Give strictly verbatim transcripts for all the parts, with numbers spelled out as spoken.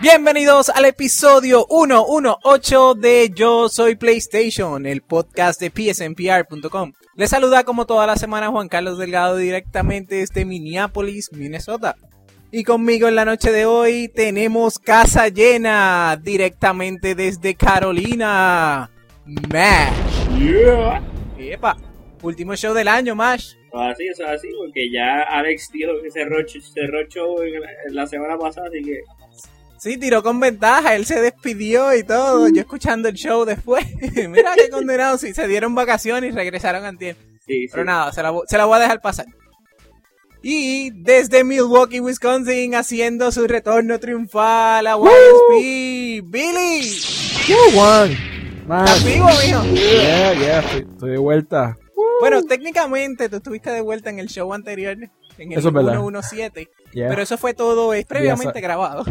Bienvenidos al episodio ciento dieciocho de Yo Soy PlayStation, el podcast de P S N P R punto com. Les saluda como toda la semana Juan Carlos Delgado directamente desde Minneapolis, Minnesota. Y conmigo en la noche de hoy tenemos casa llena directamente desde Carolina, Mash. Yeah. Epa, último show del año, Mash. Así, eso es así, porque ya Alex tiró que cerró, cerró show en la, en la semana pasada, así que... Sí, tiró con ventaja, él se despidió y todo, yo escuchando el show después. Mira qué condenado, sí, se dieron vacaciones y regresaron antier. Sí, Pero sí. nada, se la, se la voy a dejar pasar. Y desde Milwaukee, Wisconsin, haciendo su retorno triunfal a Y S P, Billy. ¡Woo, Juan! ¿Estás vivo, mijo? Yeah, yeah, estoy, estoy de vuelta. Bueno, técnicamente tú estuviste de vuelta en el show anterior, en el Eso es verdad. ciento diecisiete, Yeah. pero eso fue todo es previamente Ya sa- grabado.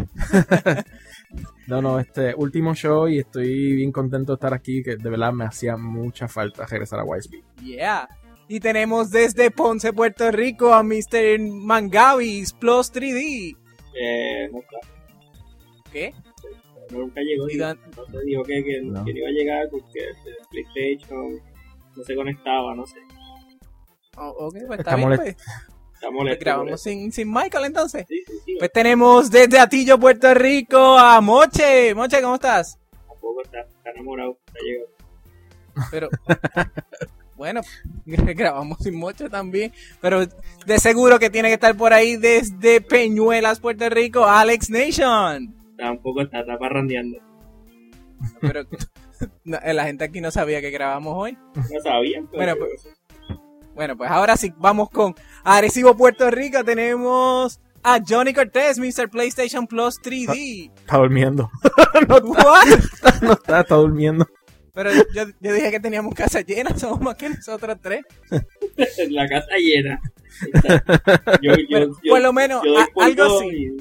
No, no, este último show y estoy bien contento de estar aquí, que de verdad me hacía mucha falta regresar a Y S P. Yeah. Y tenemos desde Ponce, Puerto Rico, a mister Mangavis Plus tres D. Eh, no está, ¿Qué? nunca llegó. ¿Y Dijo, dónde- no sé, dijo que, que, No. que no iba a llegar porque el PlayStation no se conectaba, no sé. Oh, ok, pues está Está bien, molesto. pues. Está Pues molesto. grabamos molesto. sin, sin Michael entonces. Sí, sí, sí. Pues tenemos desde Atillo, Puerto Rico, a Moche. Moche, ¿cómo estás? Tampoco está, está enamorado, está llegando. Pero, bueno, grabamos sin Moche también. Pero de seguro que tiene que estar por ahí desde Peñuelas, Puerto Rico, Alex Nation. Tampoco está, está parrandeando. Pero no, la gente aquí no sabía que grabamos hoy. No sabían, pero... Bueno, pues, bueno, pues ahora sí, vamos con Arecibo, Puerto Rico. Tenemos a Johnny Cortés, mister PlayStation Plus tres D. Está durmiendo. no, está, What? no está, está durmiendo. Pero yo, yo dije que teníamos casa llena, somos más que nosotros tres. la casa llena. Está- Yo, yo, Bueno, yo, por lo menos, yo doy a- por algo todo así. y-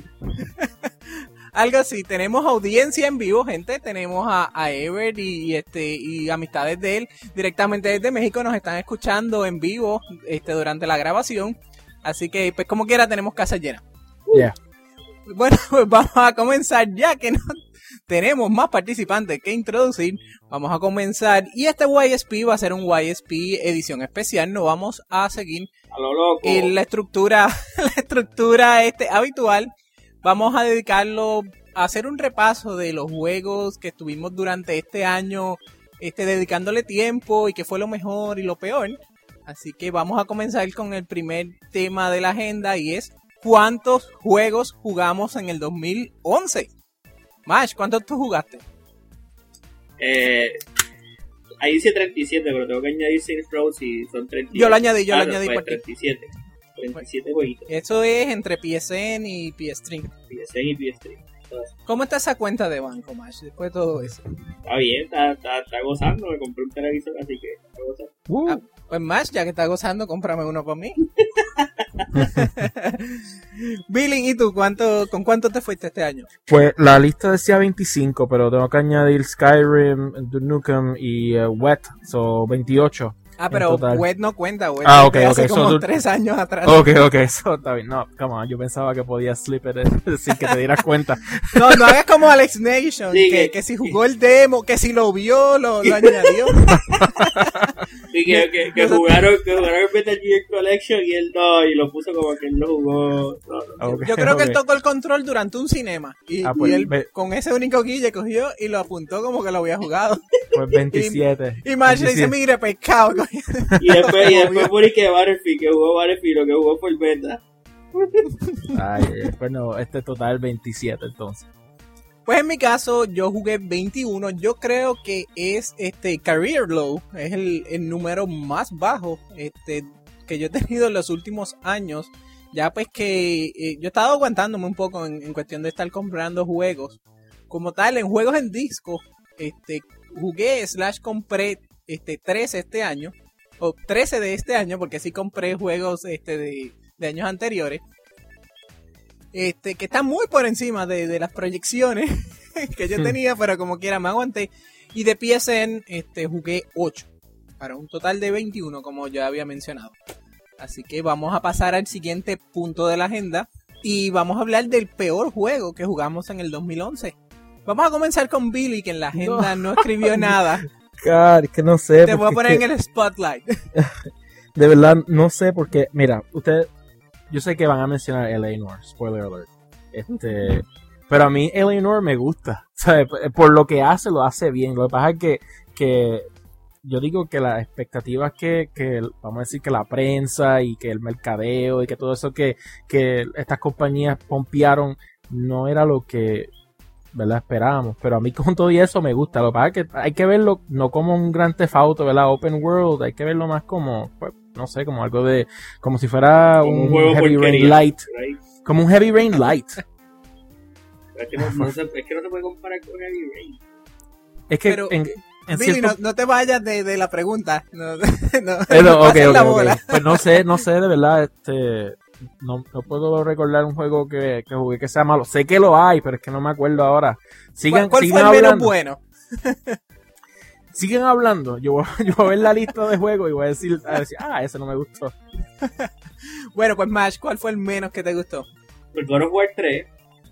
Algo así, tenemos audiencia en vivo, gente. Tenemos a, a Ever y, y, este y amistades de él directamente desde México. Nos están escuchando en vivo este durante la grabación. Así que, pues como quiera, tenemos casa llena. Yeah. Bueno, pues vamos a comenzar ya que no tenemos más participantes que introducir. Vamos a comenzar. Y este Y S P va a ser un Y S P edición especial. No vamos a seguir A lo loco. en la estructura, la estructura este habitual. Vamos a dedicarlo a hacer un repaso de los juegos que estuvimos durante este año, este dedicándole tiempo y qué fue lo mejor y lo peor. Así que vamos a comenzar con el primer tema de la agenda y es ¿cuántos juegos jugamos en el dos mil once? Mash, ¿cuántos tú jugaste? Eh, ahí dice treinta y siete, pero tengo que añadir Saints Row si son treinta y siete. Yo lo añadí, yo lo Ah, no, añadí pues, por ti. treinta y siete. treinta y siete jueguitos. Eso es entre P S N y P S tres. P S N y P S tres. Entonces, ¿Cómo está esa cuenta de banco, Mash, después de todo eso? está bien, está, está, está gozando. Me compré un televisor, así que está gozando. Uh, Ah, pues Mash, ya que está gozando, cómprame uno para mí. Billy, ¿y tú cuánto, con cuánto te fuiste este año? pues la lista decía veinticinco, pero tengo que añadir Skyrim, Duke Nukem y uh, Wet, so veintiocho. Ah, En pero total. Wet no cuenta, Wet Ah, es ok, de hace ok, como so tú- tres años atrás. Ok, ok, eso está bien. No, come on, yo pensaba que podía slip it in, sin que te dieras cuenta. No, no hagas como Alex Nation, Sí, que, que- que si jugó el demo, que si lo vio, lo, lo añadió. Y que, que, que jugaron, que jugaron el Metal Gear Collection y él no, y lo puso como que él lo jugó. No, no. Ok, Yo creo que él ok. tocó el control durante un cinema. Y, Ah, pues, y él ve- con ese único guille cogió y lo apuntó como que lo había jugado. Pues veintisiete. Y Marsh le dice, veintisiete. mire, pescado. cogió. Y después, y después por que Battlefield, que jugó Battlefield, lo que jugó fue el beta. Ay, eh, pues no, este total veintisiete entonces. Pues en mi caso, yo jugué veintiuno. Yo creo que es este Career Low. Es el, el número más bajo este, que yo he tenido en los últimos años. Ya pues que eh, yo he estado aguantándome un poco en, en cuestión de estar comprando juegos. Como tal, en juegos en disco, este, jugué slash compré este, trece este año. O trece de este año, porque sí compré juegos este, de, de años anteriores. Este, que está muy por encima de, de las proyecciones que yo tenía, pero como quiera me aguanté. Y de P S N este, jugué ocho, para un total de veintiuno, como ya había mencionado. Así que vamos a pasar al siguiente punto de la agenda, Y vamos a hablar del peor juego que jugamos en el dos mil once. Vamos a comenzar con Billy, que en la agenda no, no escribió nada. Car, que no sé. Te voy a poner que... en el spotlight. De verdad, no sé porque, mira, usted, yo sé que van a mencionar Eleanor, spoiler alert. Este, pero a mí Eleanor me gusta, ¿sabes? Por lo que hace, lo hace bien. Lo que pasa es que, que yo digo que las expectativas que, que, vamos a decir que la prensa y que el mercadeo y que todo eso que, que estas compañías pompearon no era lo que, ¿verdad? Esperábamos. Pero a mí con todo y eso me gusta. Lo que pasa es que hay que verlo no como un Grand Theft Auto, ¿verdad? Open World, hay que verlo más como, pues, no sé, como algo de, como si fuera como un, un Heavy Rain Light. Right? Como un Heavy Rain Light. Es que no, no se, es que no se puede comparar con Heavy Rain. Es que Pero, en, en Billy, cierto... no, no te vayas de, de la pregunta. No, no, Pero, no okay, okay, la okay. bola. Pues no sé, no sé, de verdad, este... No, no puedo recordar un juego que, que jugué que sea malo. Sé que lo hay, pero es que no me acuerdo ahora. Sigan, ¿Cuál, cuál sigan fue el hablando. menos bueno? Siguen hablando. Yo voy, yo voy a ver la lista de juegos y voy a decir, a decir, ah, ese no me gustó. Bueno, pues Mash, ¿cuál fue el menos que te gustó? El God of War tres.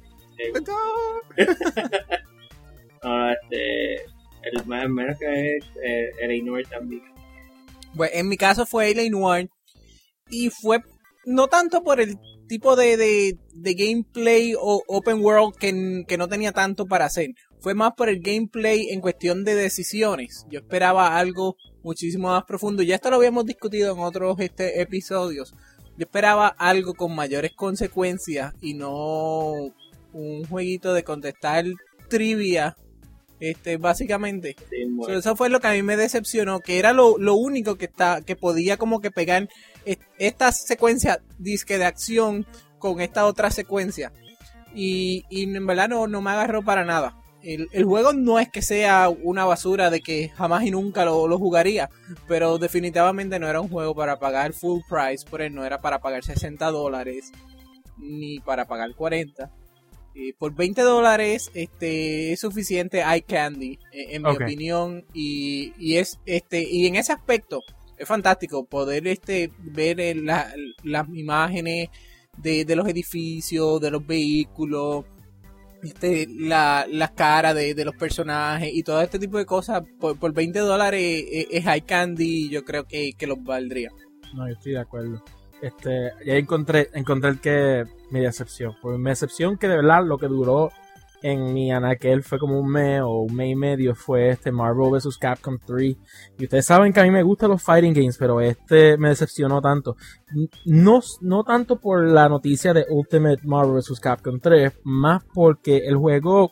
no, este, el más menos que es eh, Eleanor también. Bueno, en mi caso fue Eleanor. Y fue no tanto por el tipo de, de, de gameplay o open world que, que no tenía tanto para hacer. Fue más por el gameplay en cuestión de decisiones. Yo esperaba algo muchísimo más profundo. Ya esto lo habíamos discutido en otros este, episodios. Yo esperaba algo con mayores consecuencias y no un jueguito de contestar trivia, este, básicamente. Sí, bueno. So, eso fue lo que a mí me decepcionó, que era lo, lo único que está, que podía como que pegar esta secuencia disque de acción con esta otra secuencia. Y, y en verdad no, no me agarró para nada. El, el juego no es que sea una basura de que jamás y nunca lo, lo jugaría, pero definitivamente no era un juego para pagar full price, por él no era para pagar sesenta dólares ni para pagar cuarenta. Eh, por veinte dólares este, es suficiente eye candy, eh, en mi okay. opinión, y, y es este y en ese aspecto es fantástico poder este ver eh, la, las imágenes de, de los edificios, de los vehículos, este, la, la cara de, de los personajes y todo este tipo de cosas por, por veinte dólares es, es high candy y yo creo que, que los valdría. No, yo estoy de acuerdo. Este, ya encontré, encontré el que mi decepción. Pues mi decepción que de verdad lo que duró en mi anaquel fue como un mes o un mes y medio fue este Marvel versus. Capcom tres. Y ustedes saben que a mí me gustan los fighting games, pero este me decepcionó tanto. No, no tanto por la noticia de Ultimate Marvel versus. Capcom tres, más porque el juego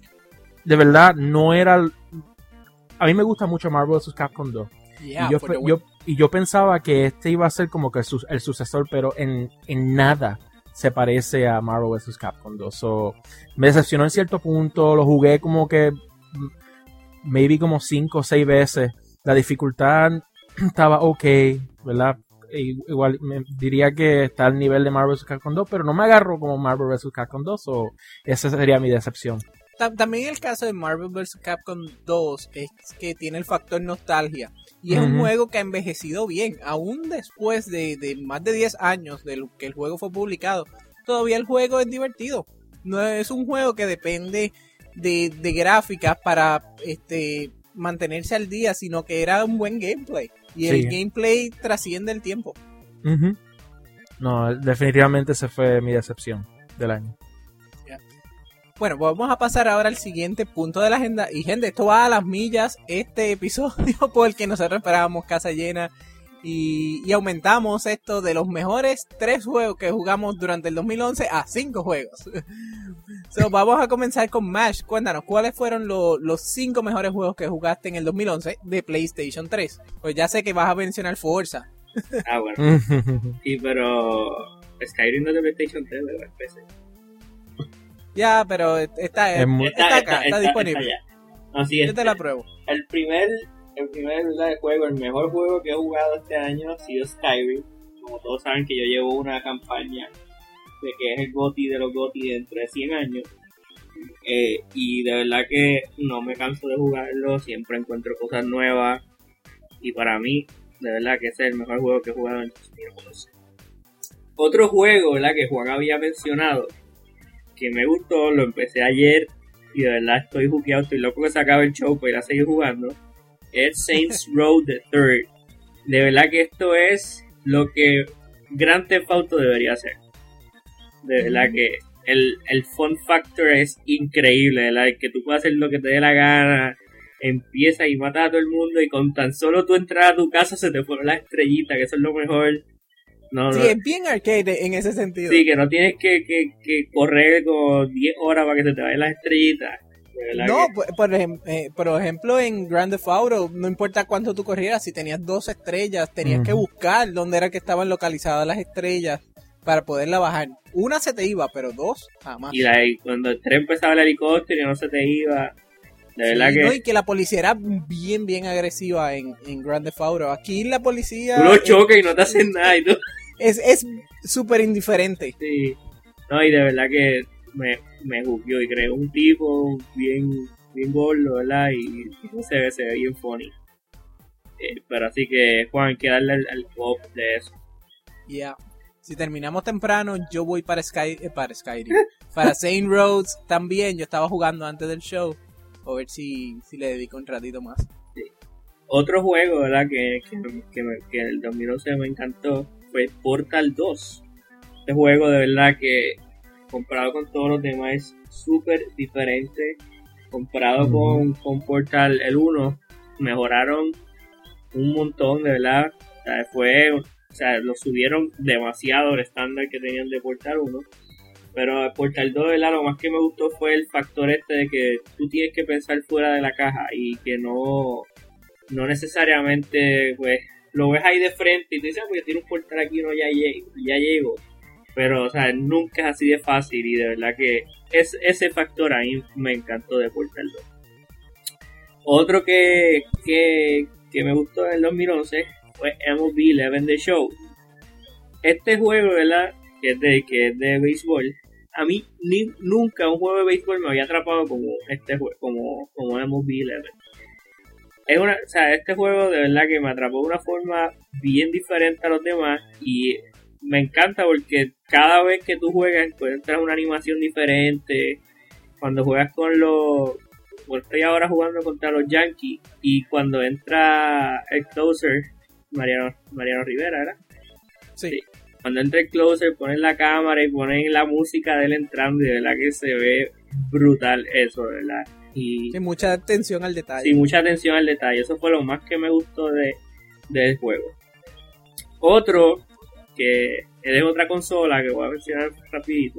de verdad no era... A mí me gusta mucho Marvel versus. Capcom dos. Yeah, y, yo, yo, y yo pensaba que este iba a ser como que el, su, el sucesor, pero en, en nada se parece a Marvel versus. Capcom dos. So, me decepcionó en cierto punto, lo jugué como que maybe como cinco o seis veces. La dificultad estaba ok, ¿verdad? Igual me diría que está al nivel de Marvel versus. Capcom dos, pero no me agarro como Marvel versus. Capcom dos, so esa sería mi decepción. También el caso de Marvel versus. Capcom dos es que tiene el factor nostalgia. Y es uh-huh. un juego que ha envejecido bien. Aún después de, de más de diez años de lo que el juego fue publicado, todavía el juego es divertido. No es un juego que depende de, de gráficas para este, mantenerse al día, sino que era un buen gameplay. Y sí. el gameplay trasciende el tiempo. Uh-huh. No, definitivamente esa fue mi decepción del año. Bueno, pues vamos a pasar ahora al siguiente punto de la agenda. Y gente, esto va a las millas, este episodio, porque nosotros esperábamos casa llena y, y aumentamos esto de los mejores tres juegos que jugamos durante el dos mil once a cinco juegos. So, vamos a comenzar con Mash. Cuéntanos, ¿cuáles fueron lo, los cinco mejores juegos que jugaste en el dos mil once de PlayStation tres? Pues ya sé que vas a mencionar Forza. Ah, bueno. Sí, pero Skyrim no es de PlayStation tres, ¿verdad? P C. Ya, pero está, está, está, está acá, está, está disponible. Está no, sí, Yo este, te la pruebo. El primer, el primer juego, el mejor juego que he jugado este año ha sido Skyrim. Como todos saben que yo llevo una campaña de que es el GOTY de los GOTY dentro de cien años. Eh, y de verdad que no me canso de jugarlo, siempre encuentro cosas nuevas. Y para mí, de verdad que ese es el mejor juego que he jugado en dos mil once. Otro juego, ¿verdad? Que Juan había mencionado, que me gustó, lo empecé ayer y de verdad estoy juqueado, estoy loco que se acabe el show para ir a seguir jugando, es Saints Row the Third. De verdad que esto es lo que Grand Theft Auto debería ser. De verdad que el, el fun factor es increíble, ¿verdad? Que tú puedes hacer lo que te dé la gana, empieza y mata a todo el mundo y con tan solo tú entrar a tu casa se te fueron las estrellitas, que eso es lo mejor. No, sí, no. es bien arcade en ese sentido. Sí, que no tienes que, que, que correr como diez horas para que se te vayan las estrellitas. No, que... por, por, ejem- eh, por ejemplo, en Grand Theft Auto, no importa cuánto tú corrieras, si tenías dos estrellas, tenías uh-huh. que buscar dónde era que estaban localizadas las estrellas para poderla bajar. Una se te iba, pero dos, jamás. Y, la, y cuando el tren empezaba el helicóptero y no se te iba... De verdad sí, que... No, y que la policía era bien, bien agresiva en, en Grand Theft Auto. Aquí la policía... Tú lo choques y no te hacen nada y tú... Es es súper indiferente. Sí. No, y de verdad que me, me jugueó y creó un tipo bien, bien gordo, ¿verdad? Y, y se ve, se ve bien funny. Eh, pero así que, Juan, hay que darle al, al pop de eso. Ya. Yeah. Si terminamos temprano, yo voy para Sky, eh, para Skyrim. Para Saint Roads también. Yo estaba jugando antes del show. A ver si, si le dedico un ratito más. Sí. Otro juego, ¿verdad? Que, que, que, me, que el dos mil once me encantó fue Portal dos. Este juego de verdad que comparado con todos los demás es súper diferente. Comparado mm. con, con Portal el uno, mejoraron un montón, de verdad. O sea, fue, o sea, lo subieron demasiado el estándar que tenían de Portal uno. Pero Portal dos, de verdad, lo más que me gustó fue el factor este de que tú tienes que pensar fuera de la caja y que no, no necesariamente, pues, lo ves ahí de frente y te dices, ah, pues yo tiro un portal aquí, no, ya llego, ya llego. Pero, o sea, nunca es así de fácil y de verdad que es, ese factor a mí me encantó de Portal dos. Otro que, que, que me gustó en el dos mil once fue M L B once The Show. Este juego, ¿verdad? Que es de, que es de béisbol. A mí ni, nunca un juego de béisbol me había atrapado como este juego, como, como M L B once. Es una, o sea, este juego de verdad que me atrapó de una forma bien diferente a los demás y me encanta porque cada vez que tú juegas encuentras una animación diferente. Cuando juegas con los... Bueno, estoy ahora jugando contra los Yankees y cuando entra el closer, Mariano, Mariano Rivera, ¿verdad? Sí. Sí. Cuando entra el closer, ponen la cámara y ponen la música de él entrando y de verdad que se ve brutal eso, de verdad. Y sí, mucha atención al detalle. Sí, mucha atención al detalle. Eso fue lo más que me gustó de, del juego. Otro, que es de otra consola, que voy a mencionar rapidito,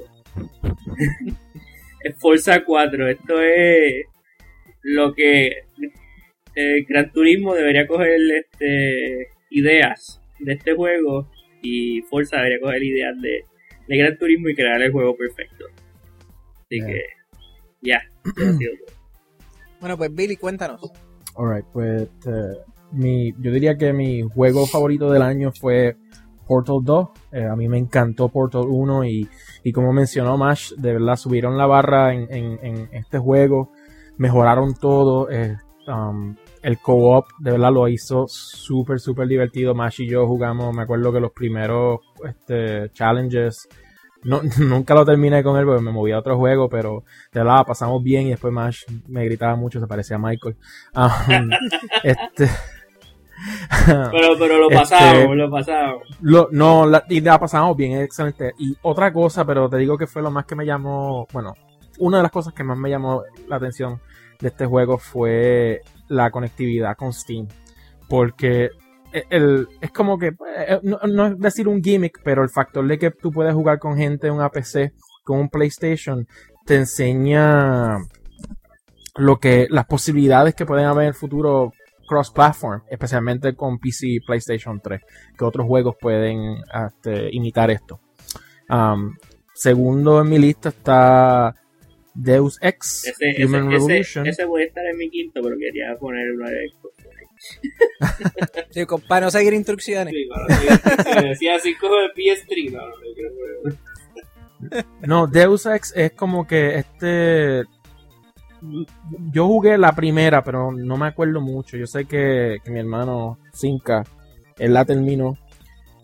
es Forza cuatro. Esto es lo que eh, Gran Turismo debería coger este, ideas de este juego y Forza debería coger ideas de, de Gran Turismo y crear el juego perfecto. Así yeah. que ya, ya ha sido todo. Bueno, pues Billy, cuéntanos. Alright, pues uh, mi, yo diría que mi juego favorito del año fue Portal dos. Eh, a mí me encantó Portal uno y, y como mencionó Mash, de verdad subieron la barra en, en, en este juego, mejoraron todo. Eh, um, el co-op de verdad lo hizo súper, súper divertido. Mash y yo jugamos, me acuerdo que los primeros este, challenges, no, nunca lo terminé con él porque me movía a otro juego, pero de verdad pasamos bien y después Mash me gritaba mucho, se parecía a Michael. Um, este... pero pero lo pasamos, este, lo pasamos. Lo, no, la, y la pasamos bien, es excelente. Y otra cosa, pero te digo que fue lo más que me llamó, bueno, una de las cosas que más me llamó la atención de este juego fue la conectividad con Steam. Porque el, el, es como que, no, no es decir un gimmick, pero el factor de que tú puedes jugar con gente en una P C, con un PlayStation, te enseña lo que, las posibilidades que pueden haber en el futuro cross-platform, especialmente con P C y PlayStation tres, que otros juegos pueden este, imitar esto. Um, segundo en mi lista está Deus Ex ese, Human ese, Revolution. Ese, ese puede estar en mi quinto, pero quería poner una de Xbox. Sí, para no seguir instrucciones. Sí, para no seguir instrucciones. Decía así como de P S tres. No, no, no, Deus Ex es como que este... Yo jugué la primera, pero no me acuerdo mucho. Yo sé que, que mi hermano Cinca, él la terminó.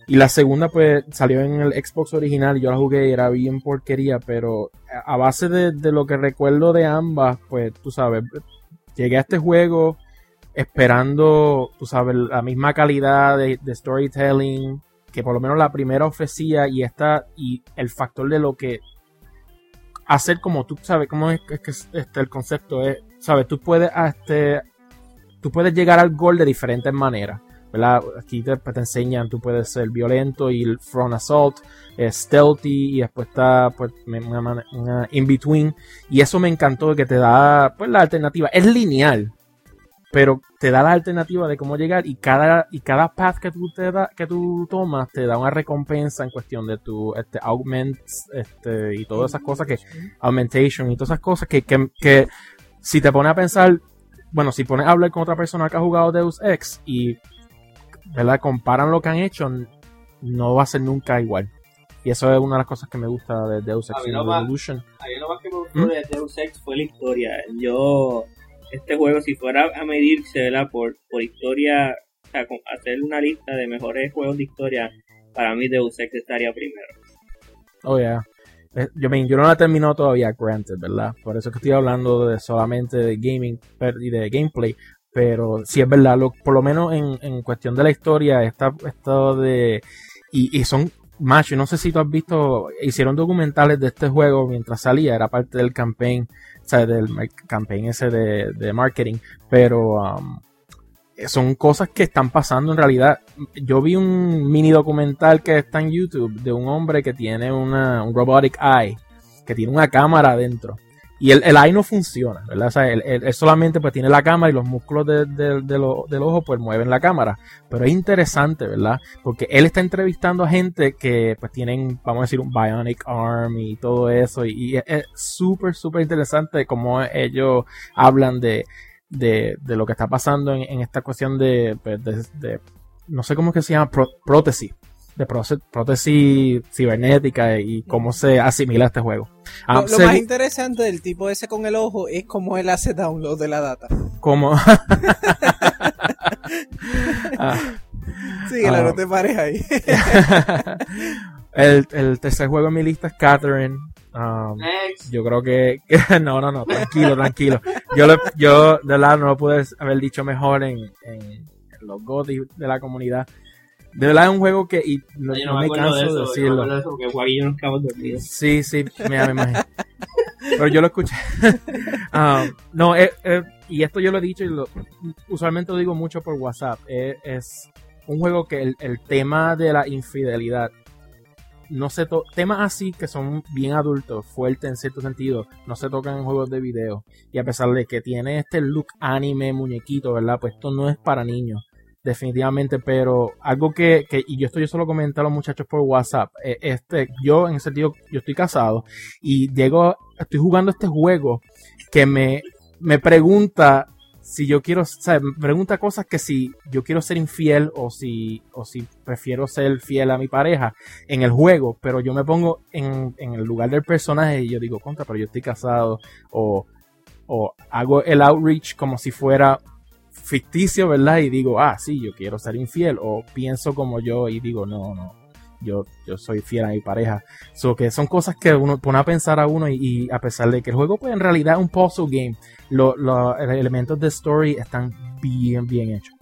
Y la segunda, pues, salió en el Xbox original. Yo la jugué y era bien porquería. Pero a base de, de lo que recuerdo de ambas, pues, tú sabes, llegué a este juego esperando, tú sabes, la misma calidad de, de storytelling que por lo menos la primera ofrecía. Y esta, y el factor de lo que hacer, como tú sabes, cómo es que este, el concepto es, sabes, tú puedes, este, tú puedes llegar al gol de diferentes maneras. ¿Verdad? Aquí te, te enseñan, tú puedes ser violento y el front assault, eh, stealthy, y después está pues una, una in between, y eso me encantó, que te da pues la alternativa. Es lineal, pero te da la alternativa de cómo llegar, y cada y cada path que tú te da, que tú tomas te da una recompensa en cuestión de tu este augments, este y todas esas cosas que augmentation y todas esas cosas que, que, que si te pones a pensar, bueno, si pones a hablar con otra persona que ha jugado Deus Ex y, ¿verdad?, comparan lo que han hecho, no va a ser nunca igual. Y eso es una de las cosas que me gusta de Deus Ex Revolution. A mí lo más que me gustó ¿Mm? de Deus Ex fue la historia. Yo, este juego, si fuera a medirse, ¿verdad?, por, por historia, o sea, hacer una lista de mejores juegos de historia, para mí Deus Ex estaría primero. Oh, yeah. Yo, I mean, yo no la he terminado todavía, granted, ¿verdad? Por eso que estoy hablando de solamente de gaming y de gameplay. Pero sí es verdad, lo, por lo menos en, en cuestión de la historia, está esto de... Y, y son, macho, no sé si tú has visto, hicieron documentales de este juego mientras salía, era parte del campaign, o sea, del campaign ese de, de marketing, pero um, son cosas que están pasando en realidad. Yo vi un mini documental que está en YouTube de un hombre que tiene una, un robotic eye, que tiene una cámara adentro. Y el, el eye no funciona, ¿verdad? O sea, él, él, él solamente pues tiene la cámara y los músculos de, de, de lo, del ojo pues mueven la cámara. Pero es interesante, ¿verdad? Porque él está entrevistando a gente que pues tienen, vamos a decir, un bionic arm y todo eso. Y, y es súper, súper interesante cómo ellos hablan de, de, de lo que está pasando en, en esta cuestión de, pues, de, de, no sé cómo es que se llama, Pró- prótesis. De prótesis cibernética y cómo se asimila este juego. Um, lo, lo seg- más interesante del tipo ese con el ojo es cómo él hace download de la data. ¿Cómo? ah, Síguela, uh, no te pares ahí. el, el tercer juego en mi lista es Catherine. Um, yo creo que, que no, no, no, tranquilo, tranquilo. Yo, lo, yo de verdad no lo pude haber dicho mejor en, en, en los G O T Y de la comunidad. De verdad es un juego que, y no, no, no me canso de, eso, de decirlo. Yo me de eso porque Juan y yo nos quedamos dormidos. Sí, sí, mira, me imagino. Pero yo lo escuché. um, no, eh, eh, y esto yo lo he dicho y lo, usualmente lo digo mucho por WhatsApp. Eh, es un juego que el, el tema de la infidelidad, no se to- temas así que son bien adultos, fuertes en cierto sentido, no se tocan en juegos de video. Y a pesar de que tiene este look anime, muñequito, ¿verdad? Pues esto no es para niños. Definitivamente, pero algo que, que y yo esto yo solo comenté a los muchachos por WhatsApp, eh, este, yo en ese sentido, yo estoy casado y llego, estoy jugando este juego que me, me pregunta si yo quiero, o sea, me pregunta cosas que si yo quiero ser infiel o si, o si prefiero ser fiel a mi pareja en el juego, pero yo me pongo en, en el lugar del personaje y yo digo, contra, pero yo estoy casado, o, o hago el outreach como si fuera ficticio, ¿verdad? Y digo, ah, sí, yo quiero ser infiel, o pienso como yo y digo, no, no, yo, yo soy fiel a mi pareja. So que son cosas que uno pone a pensar a uno y, y a pesar de que el juego pues en realidad es un puzzle game, los lo, elementos de story están bien, bien hechos.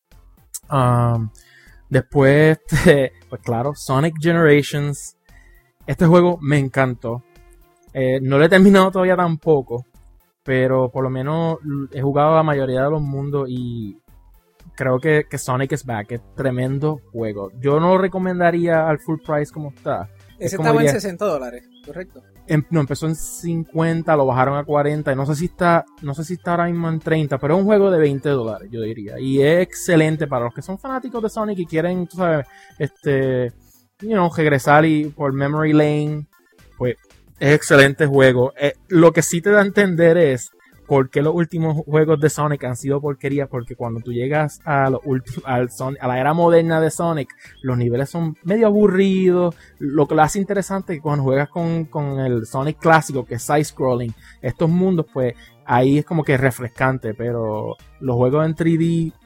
Um, después, pues claro, Sonic Generations. Este juego me encantó. Eh, no lo he terminado todavía tampoco, pero por lo menos he jugado la mayoría de los mundos y creo que, que Sonic is Back es tremendo juego. Yo no lo recomendaría al full price como está. Ese como estaba diría, en sesenta dólares, ¿correcto? Em, no, empezó en cincuenta, lo bajaron a cuarenta y no sé si está, no sé si está ahora mismo en treinta, pero es un juego de veinte dólares, yo diría. Y es excelente para los que son fanáticos de Sonic y quieren, tú sabes, este, you know, regresar y por Memory Lane, pues es excelente juego. Eh, lo que sí te da a entender es por qué los últimos juegos de Sonic han sido porquería, porque cuando tú llegas a, los ulti- al Son- a la era moderna de Sonic, los niveles son medio aburridos. Lo que lo hace interesante es que cuando juegas con, con el Sonic clásico, que es side-scrolling, estos mundos, pues ahí es como que refrescante, pero los juegos en tres D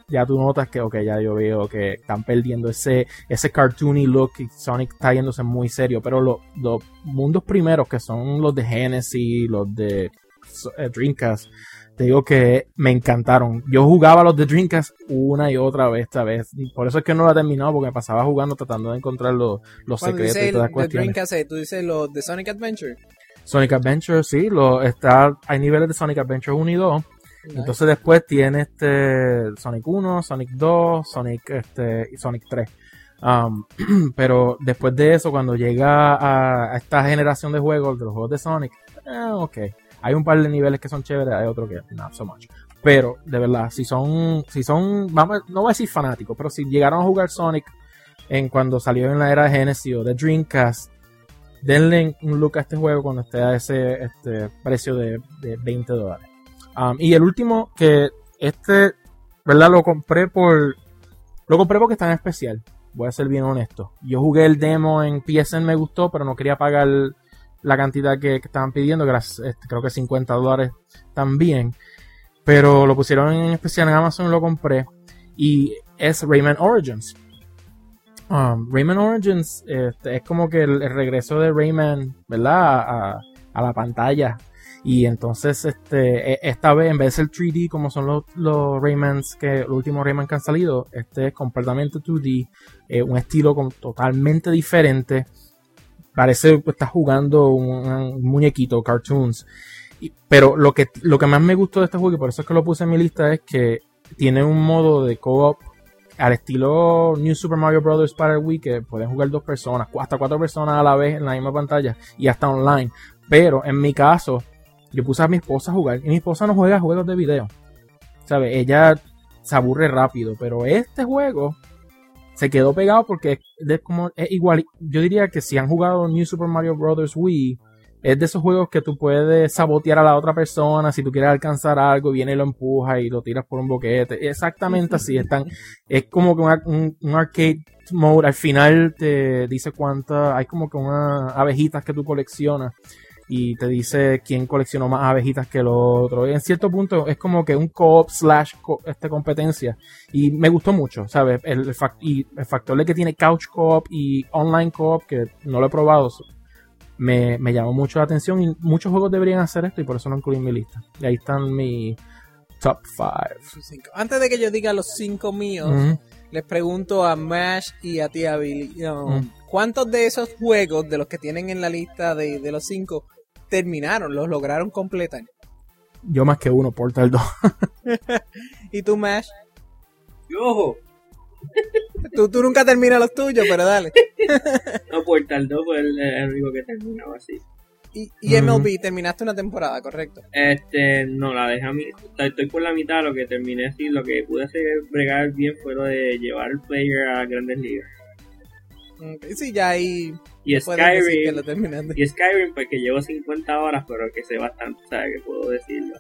ya tú notas que, ok, ya yo veo que están perdiendo ese, ese cartoony look y Sonic está yéndose muy serio, pero los los mundos primeros, que son los de Genesis, los de eh, Dreamcast, te digo que me encantaron. Yo jugaba los de Dreamcast una y otra vez esta vez. Por eso es que no lo he terminado, porque me pasaba jugando tratando de encontrar los, los secretos y todas las cuestiones. Dreamcast, tú dices los de Sonic Adventure. Sonic Adventure, sí, lo, está, hay niveles de Sonic Adventure uno y dos. Nice. Entonces después tiene este Sonic uno, Sonic dos, Sonic este y Sonic tres. Um, pero después de eso, cuando llega a, a esta generación de juegos, de los juegos de Sonic, eh, ok. Hay un par de niveles que son chéveres, hay otros que not so much. Pero, de verdad, si son, si son, vamos, no voy a decir fanáticos, pero si llegaron a jugar Sonic en cuando salió en la era de Genesis o de Dreamcast, denle un look a este juego cuando esté a ese este precio de, de veinte dólares. Um, y el último, que este, ¿verdad? Lo compré por, lo compré porque está en especial. Voy a ser bien honesto. Yo jugué el demo en P S N, me gustó, pero no quería pagar la cantidad que, que estaban pidiendo, que era, este, creo que cincuenta dólares también, pero lo pusieron en especial en Amazon y lo compré, y es Rayman Origins. um, Rayman Origins este, es como que el, el regreso de Rayman, ¿verdad? A, a la pantalla, y entonces este esta vez, en vez de ser tres D como son los, los Raymans, que los últimos Rayman que han salido, este es completamente dos D, eh, un estilo con, totalmente diferente. Parece que estás jugando un, un muñequito, cartoons. Y, pero lo que, lo que más me gustó de este juego, y por eso es que lo puse en mi lista, es que tiene un modo de co-op al estilo New Super Mario Bros. Para el Wii, que pueden jugar dos personas, hasta cuatro personas a la vez en la misma pantalla, y hasta online. Pero en mi caso, yo puse a mi esposa a jugar, y mi esposa no juega juegos de video. ¿Sabe? Ella se aburre rápido, pero este juego se quedó pegado porque es, como, es igual. Yo diría que si han jugado New Super Mario Bros. Wii, es de esos juegos que tú puedes sabotear a la otra persona. Si tú quieres alcanzar algo, viene y lo empuja y lo tiras por un boquete. Exactamente así. Están, es como que una, un, un arcade mode. Al final te dice cuántas, hay como que unas abejitas que tú coleccionas, y te dice quién coleccionó más abejitas que el otro. Y en cierto punto es como que un co-op slash co- este, competencia. Y me gustó mucho, ¿sabes? El, el, fact- y el factor de que tiene couch co-op y online co-op, que no lo he probado, me, me llamó mucho la atención. Y muchos juegos deberían hacer esto, y por eso lo incluí en mi lista. Y ahí están mi top cinco. Antes de que yo diga los cinco míos, uh-huh. les pregunto a Mash y a ti, a Billy. Um, uh-huh. ¿Cuántos de esos juegos, de los que tienen en la lista de, de los cinco, terminaron, los lograron completar? Yo más que uno, Portal dos. ¿Y tú, Mash? Yo. tú, tú nunca terminas los tuyos, pero dale. No, Portal dos fue el, el único que terminaba así. Y, y M L B, mm. terminaste una temporada, ¿correcto? Este, no, la dejé a mí. Estoy por la mitad, lo que terminé así, lo que pude hacer bregar bien fue lo de llevar el player a Grandes Ligas. Okay, sí, ya ahí. Y Skyrim, y Skyrim, porque llevo cincuenta horas, pero que sé bastante, ¿sabes? Que puedo decirlo.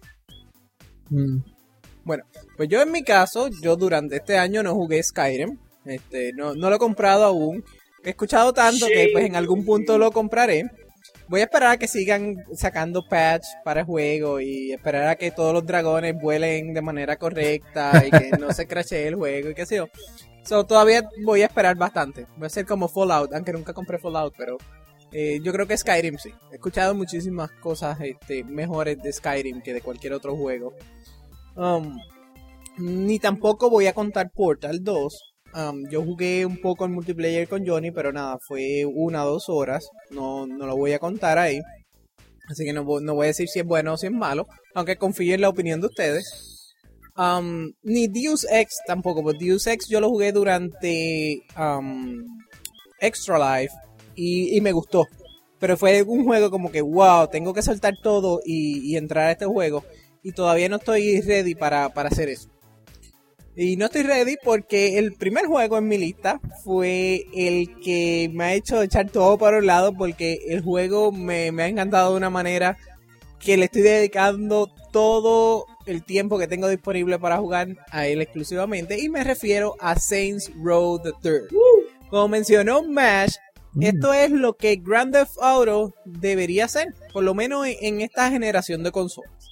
Mm. Bueno, pues yo en mi caso, yo durante este año no jugué Skyrim. Este, no, no lo he comprado aún. He escuchado tanto sí. que pues en algún punto lo compraré. Voy a esperar a que sigan sacando patch para el juego y esperar a que todos los dragones vuelen de manera correcta y que no se crashee el juego y qué sé yo. So, todavía voy a esperar bastante. Voy a ser como Fallout, aunque nunca compré Fallout, pero eh, yo creo que Skyrim sí. He escuchado muchísimas cosas este, mejores de Skyrim que de cualquier otro juego. Um, ni tampoco voy a contar Portal dos. Um, yo jugué un poco en multiplayer con Johnny, pero nada, fue una o dos horas. No, no lo voy a contar ahí. Así que no, no voy a decir si es bueno o si es malo, aunque confío en la opinión de ustedes. Um, ni Deus Ex tampoco, porque Deus Ex yo lo jugué durante um, Extra Life y, y me gustó. Pero fue un juego como que, wow, tengo que soltar todo y, y entrar a este juego. Y todavía no estoy ready para, para hacer eso. Y no estoy ready porque el primer juego en mi lista fue el que me ha hecho echar todo para un lado, porque el juego me, me ha encantado de una manera que le estoy dedicando todo el tiempo que tengo disponible para jugar a él exclusivamente, y me refiero a Saints Row the Third. Como mencionó Mash, mm. esto es lo que Grand Theft Auto debería ser, por lo menos en, en esta generación de consolas.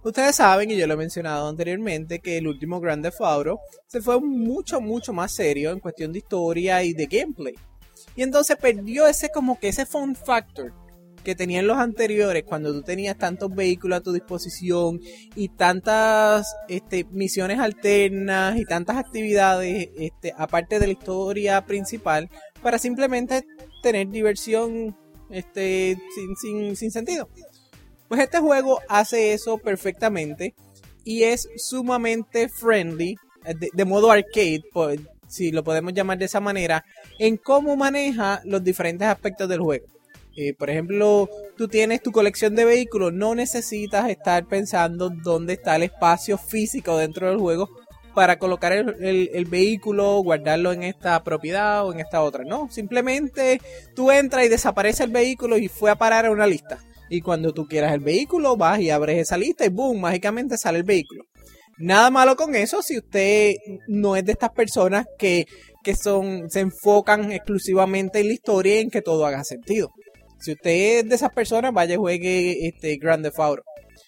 Ustedes saben, y yo lo he mencionado anteriormente, que el último Grand Theft Auto se fue mucho, mucho más serio en cuestión de historia y de gameplay. Y entonces perdió ese como que ese fun factor que tenían los anteriores, cuando tú tenías tantos vehículos a tu disposición y tantas este, misiones alternas y tantas actividades este, aparte de la historia principal, para simplemente tener diversión este, sin, sin, sin sentido. Pues este juego hace eso perfectamente y es sumamente friendly, de, de modo arcade, pues, si lo podemos llamar de esa manera, en cómo maneja los diferentes aspectos del juego. Eh, por ejemplo, tú tienes tu colección de vehículos, no necesitas estar pensando dónde está el espacio físico dentro del juego para colocar el, el, el vehículo, guardarlo en esta propiedad o en esta otra. No, simplemente tú entras y desaparece el vehículo y fue a parar a una lista. Y cuando tú quieras el vehículo, vas y abres esa lista y boom, mágicamente sale el vehículo. Nada malo con eso si usted no es de estas personas que, que son, se enfocan exclusivamente en la historia y en que todo haga sentido. Si usted es de esas personas, vaya y juegue este Grand Theft Auto.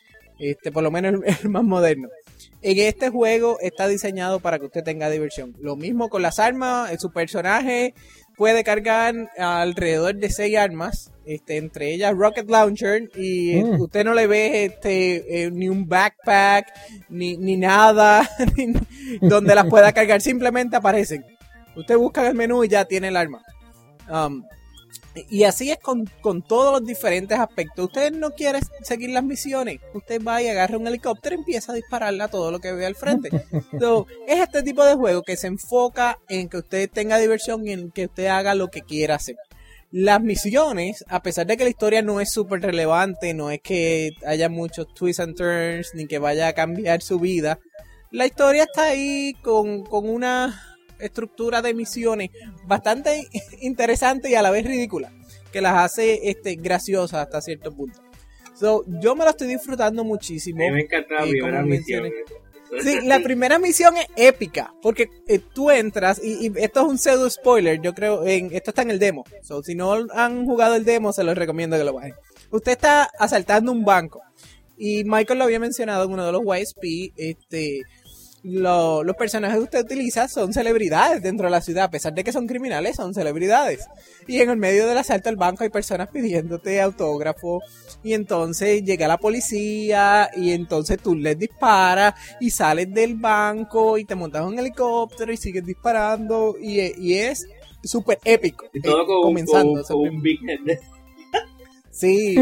Este, por lo menos el, el más moderno. En este juego está diseñado para que usted tenga diversión. Lo mismo con las armas. Su personaje puede cargar alrededor de seis armas. Este, entre ellas Rocket Launcher. Y mm. usted no le ve este, eh, ni un backpack, ni, ni nada ni, donde las pueda cargar. Simplemente aparecen. Usted busca en el menú y ya tiene el arma. Um, Y así es con, con todos los diferentes aspectos. Usted no quiere seguir las misiones. Usted va y agarra un helicóptero y empieza a dispararle a todo lo que ve al frente. So, es este tipo de juego que se enfoca en que usted tenga diversión y en que usted haga lo que quiera hacer. Las misiones, a pesar de que la historia no es súper relevante, no es que haya muchos twists and turns, ni que vaya a cambiar su vida, la historia está ahí con, con una estructura de misiones bastante interesante y a la vez ridícula, que las hace este, graciosas hasta cierto punto. So, yo me lo estoy disfrutando muchísimo. A mí me encanta la primera misión. Sí, la primera misión es épica, porque eh, tú entras, y, y esto es un pseudo spoiler, yo creo, en, esto está en el demo. So, si no han jugado el demo, se los recomiendo que lo bajen. Usted está asaltando un banco, y Michael lo había mencionado en uno de los Y S P, este... Lo, los personajes que usted utiliza son celebridades dentro de la ciudad, a pesar de que son criminales, son celebridades. Y en el medio del asalto al banco hay personas pidiéndote autógrafo, y entonces llega la policía, y entonces tú les disparas, y sales del banco, y te montas en un helicóptero, y sigues disparando, y, y es súper épico. Y todo eh, con, comenzando, con, con un big head. Sí.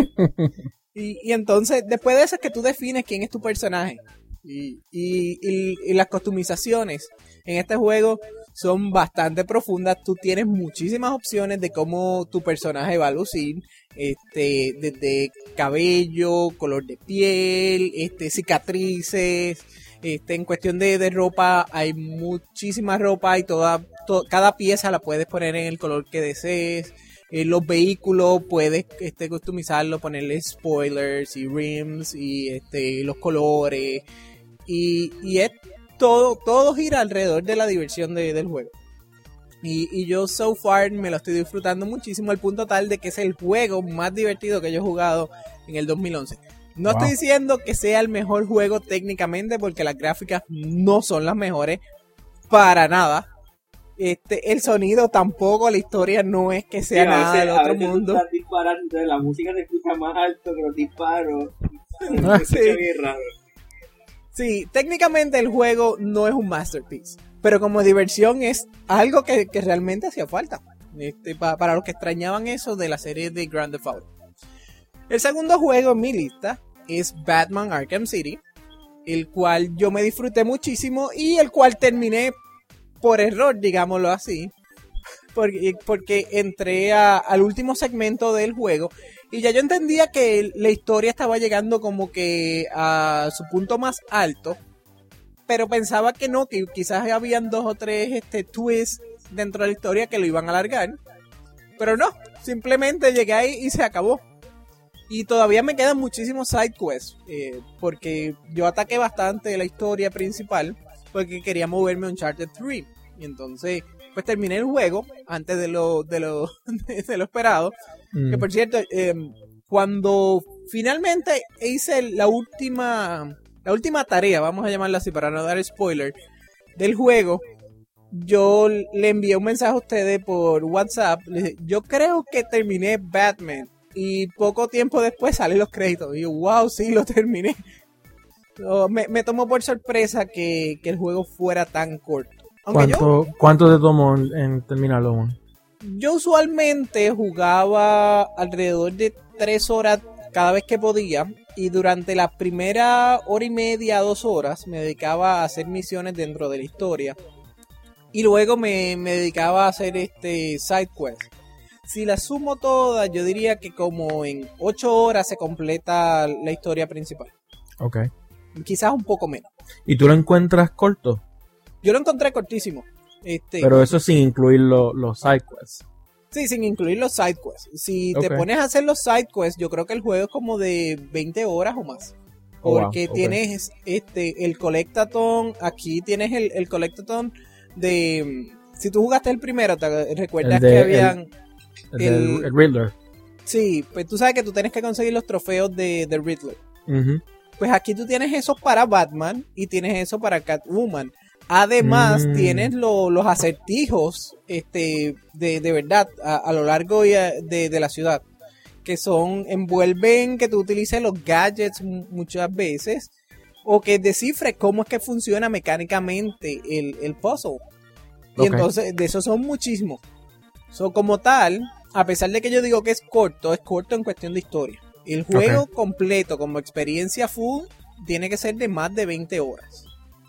y, y entonces, después de eso es que tú defines quién es tu personaje. Y, y, y, y las customizaciones en este juego son bastante profundas. Tú tienes muchísimas opciones de cómo tu personaje va a lucir, este, desde cabello, color de piel, este, cicatrices, este, en cuestión de, de ropa hay muchísima ropa y toda, to, cada pieza la puedes poner en el color que desees. Eh, los vehículos puedes este, customizarlo, ponerle spoilers y rims y este, los colores. Y, y es todo, todo gira alrededor de la diversión de, del juego. Y, y yo so far me lo estoy disfrutando muchísimo al punto tal de que es el juego más divertido que yo he jugado en el dos mil once. No wow. Estoy diciendo que sea el mejor juego técnicamente porque las gráficas no son las mejores para nada. Este, el sonido tampoco, la historia no es que sea sí, nada veces, del otro mundo. Tú estás disparando, entonces la música se escucha más alto que los disparos. Se sí. escucha bien raro. Sí, técnicamente el juego no es un masterpiece, pero como diversión es algo que, que realmente hacía falta este, pa, para los que extrañaban eso de la serie de Grand Theft Auto. El segundo juego en mi lista es Batman Arkham City, el cual yo me disfruté muchísimo y el cual terminé por error, digámoslo así, porque, porque entré a, al último segmento del juego y ya yo entendía que la historia estaba llegando como que a su punto más alto, pero pensaba que no, que quizás habían dos o tres este, twists dentro de la historia que lo iban a alargar, pero no, simplemente llegué ahí y se acabó. Y todavía me quedan muchísimos side quests, eh, porque yo ataqué bastante la historia principal, porque quería moverme a Uncharted tres. Y entonces, pues terminé el juego antes de lo, de lo, de lo esperado. Mm. Que por cierto, eh, cuando finalmente hice la última la última tarea, vamos a llamarla así para no dar spoiler, del juego, yo le envié un mensaje a ustedes por WhatsApp. Les dije, yo creo que terminé Batman. Y poco tiempo después salen los créditos. Y yo, wow, sí, lo terminé. So, me, me tomó por sorpresa que, que el juego fuera tan corto. Aunque ¿Cuánto, yo, ¿Cuánto te tomó en, en terminarlo, Juan? yo usualmente jugaba alrededor de tres horas cada vez que podía. Y durante la primera hora y media, dos horas, me dedicaba a hacer misiones dentro de la historia. Y luego me, me dedicaba a hacer este side quest. Si las sumo todas, yo diría que como en ocho horas se completa la historia principal. Ok. Quizás un poco menos. ¿Y tú lo encuentras corto? Yo lo encontré cortísimo. Este, Pero eso sin incluir lo, los side quests. Sí, sin incluir los side quests. Si Okay. te pones a hacer los side quests, yo creo que el juego es como de veinte horas o más. Oh, wow. Porque Okay. tienes este el Collectathon, aquí tienes el, el Collectathon de... Si tú jugaste el primero, te recuerdas de- que habían... El, El- del- el Riddler. Sí, pues tú sabes que tú tienes que conseguir los trofeos de, de Riddler. Ujú. Pues aquí tú tienes eso para Batman y tienes eso para Catwoman. Además, Mm. tienes lo- los acertijos este, de, de verdad a, a lo largo y a- de, de la ciudad. Que son, envuelven que tú utilices los gadgets mu- muchas veces. O que descifres cómo es que funciona mecánicamente el, el puzzle. Y Ok. entonces, de esos son muchísimos. So, como tal, a pesar de que yo digo que es corto, es corto en cuestión de historia. El juego Ok. completo, como experiencia full, tiene que ser de más de veinte horas.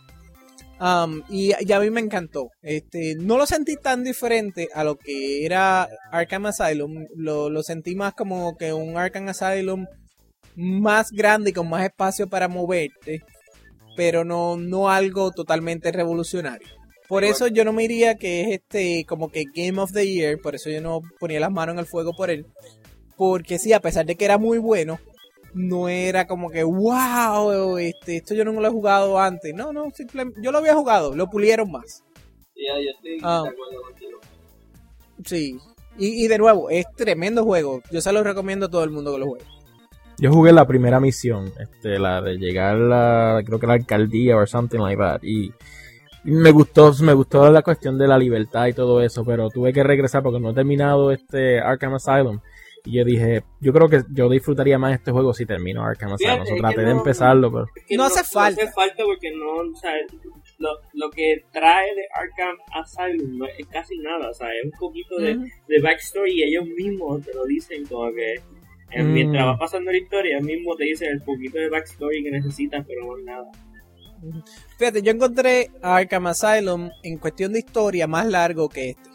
Um, y, y a mí me encantó. Este, no lo sentí tan diferente a lo que era Arkham Asylum. Lo, lo sentí más como que un Arkham Asylum más grande y con más espacio para moverte. Pero no, no algo totalmente revolucionario. Por Igual. eso yo no me diría que es este como que Game of the Year. Por eso yo no ponía las manos en el fuego por él. Porque sí, a pesar de que era muy bueno, no era como que wow, este, esto yo no lo he jugado antes. No, no, simplemente yo lo había jugado, lo pulieron más. Ya, yo estoy Ah. de acuerdo contigo. Sí. Y, y de nuevo, es tremendo juego. Yo se lo recomiendo a todo el mundo que lo juegue. Yo jugué la primera misión, este, la de llegar a, creo que a la alcaldía o something like that, y me gustó, me gustó la cuestión de la libertad y todo eso, pero tuve que regresar porque no he terminado este Arkham Asylum. Y yo dije, yo creo que yo disfrutaría más este juego si termino Arkham Asylum. Fíjate, So, es traté que de no- empezar,lo pero... Es que No hace falta. No hace falta porque no, o sea, lo, lo que trae de Arkham Asylum no es, es casi nada, o sea, es un poquito de, Ujú. de backstory y ellos mismos te lo dicen como que eh, Mm. mientras va pasando la historia, ellos mismos te dicen el poquito de backstory que necesitas, pero no es nada. Fíjate, yo encontré a Arkham Asylum en cuestión de historia más largo que este.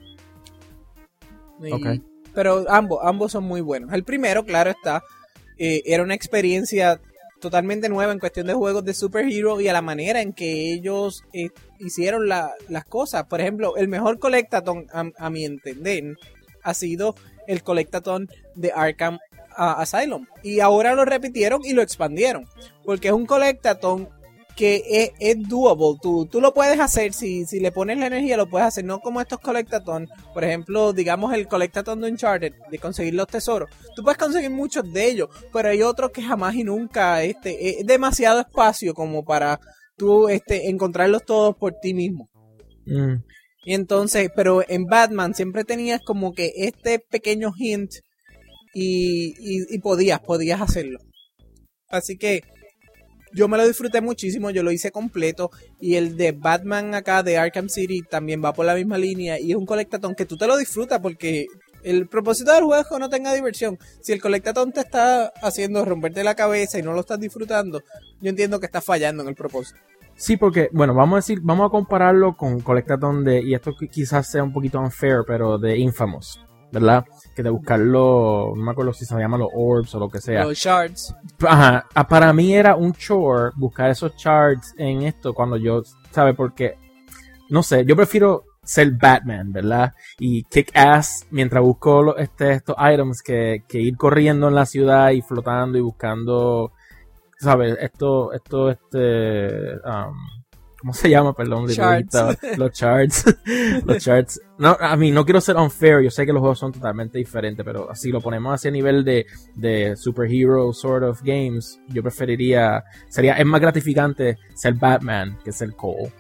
Y- Ok. Pero ambos, ambos son muy buenos. El primero, claro está, eh, era una experiencia totalmente nueva en cuestión de juegos de superhero y a la manera en que ellos eh, hicieron la- las cosas. Por ejemplo, el mejor Collectathon, a, a mi entender, ha sido el Collectathon de Arkham ah, Asylum. Y ahora lo repitieron y lo expandieron. Porque es un Collectathon que es, es doable. Tú, tú lo puedes hacer, si, si le pones la energía lo puedes hacer, no como estos Collectathon. Por ejemplo, digamos el Collectathon de Uncharted, de conseguir los tesoros. Tú puedes conseguir muchos de ellos, pero hay otros que jamás y nunca, este, es demasiado espacio como para tú este, encontrarlos todos por ti mismo. Mm. Y entonces, pero en Batman siempre tenías como que este pequeño hint y, y, y podías, podías hacerlo. Así que yo me lo disfruté muchísimo, yo lo hice completo. Y el de Batman acá de Arkham City también va por la misma línea. Y es un Collectathon que tú te lo disfrutas porque el propósito del juego es que no tenga diversión. Si el Collectathon te está haciendo romperte la cabeza y no lo estás disfrutando, yo entiendo que estás fallando en el propósito. Sí, porque, bueno, vamos a decir, vamos a compararlo con Collectathon de, y esto quizás sea un poquito unfair, pero de Infamous, ¿verdad? Que de buscarlo, no me acuerdo si se llama los orbs o lo que sea. Los shards. Ajá, ah, para mí era un chore buscar esos shards en esto cuando yo, ¿sabes? Porque, no sé, yo prefiero ser Batman, ¿verdad? Y kick ass mientras busco lo- este, estos items que, que ir corriendo en la ciudad y flotando y buscando, ¿sabes? Esto, esto, este, um, ¿cómo se llama? Perdón, Charts. los charts. Los charts. No, a mí no quiero ser unfair, yo sé que los juegos son totalmente diferentes, pero si lo ponemos hacia nivel de, de superhero sort of games, yo preferiría, sería, es más gratificante ser Batman que ser Cole.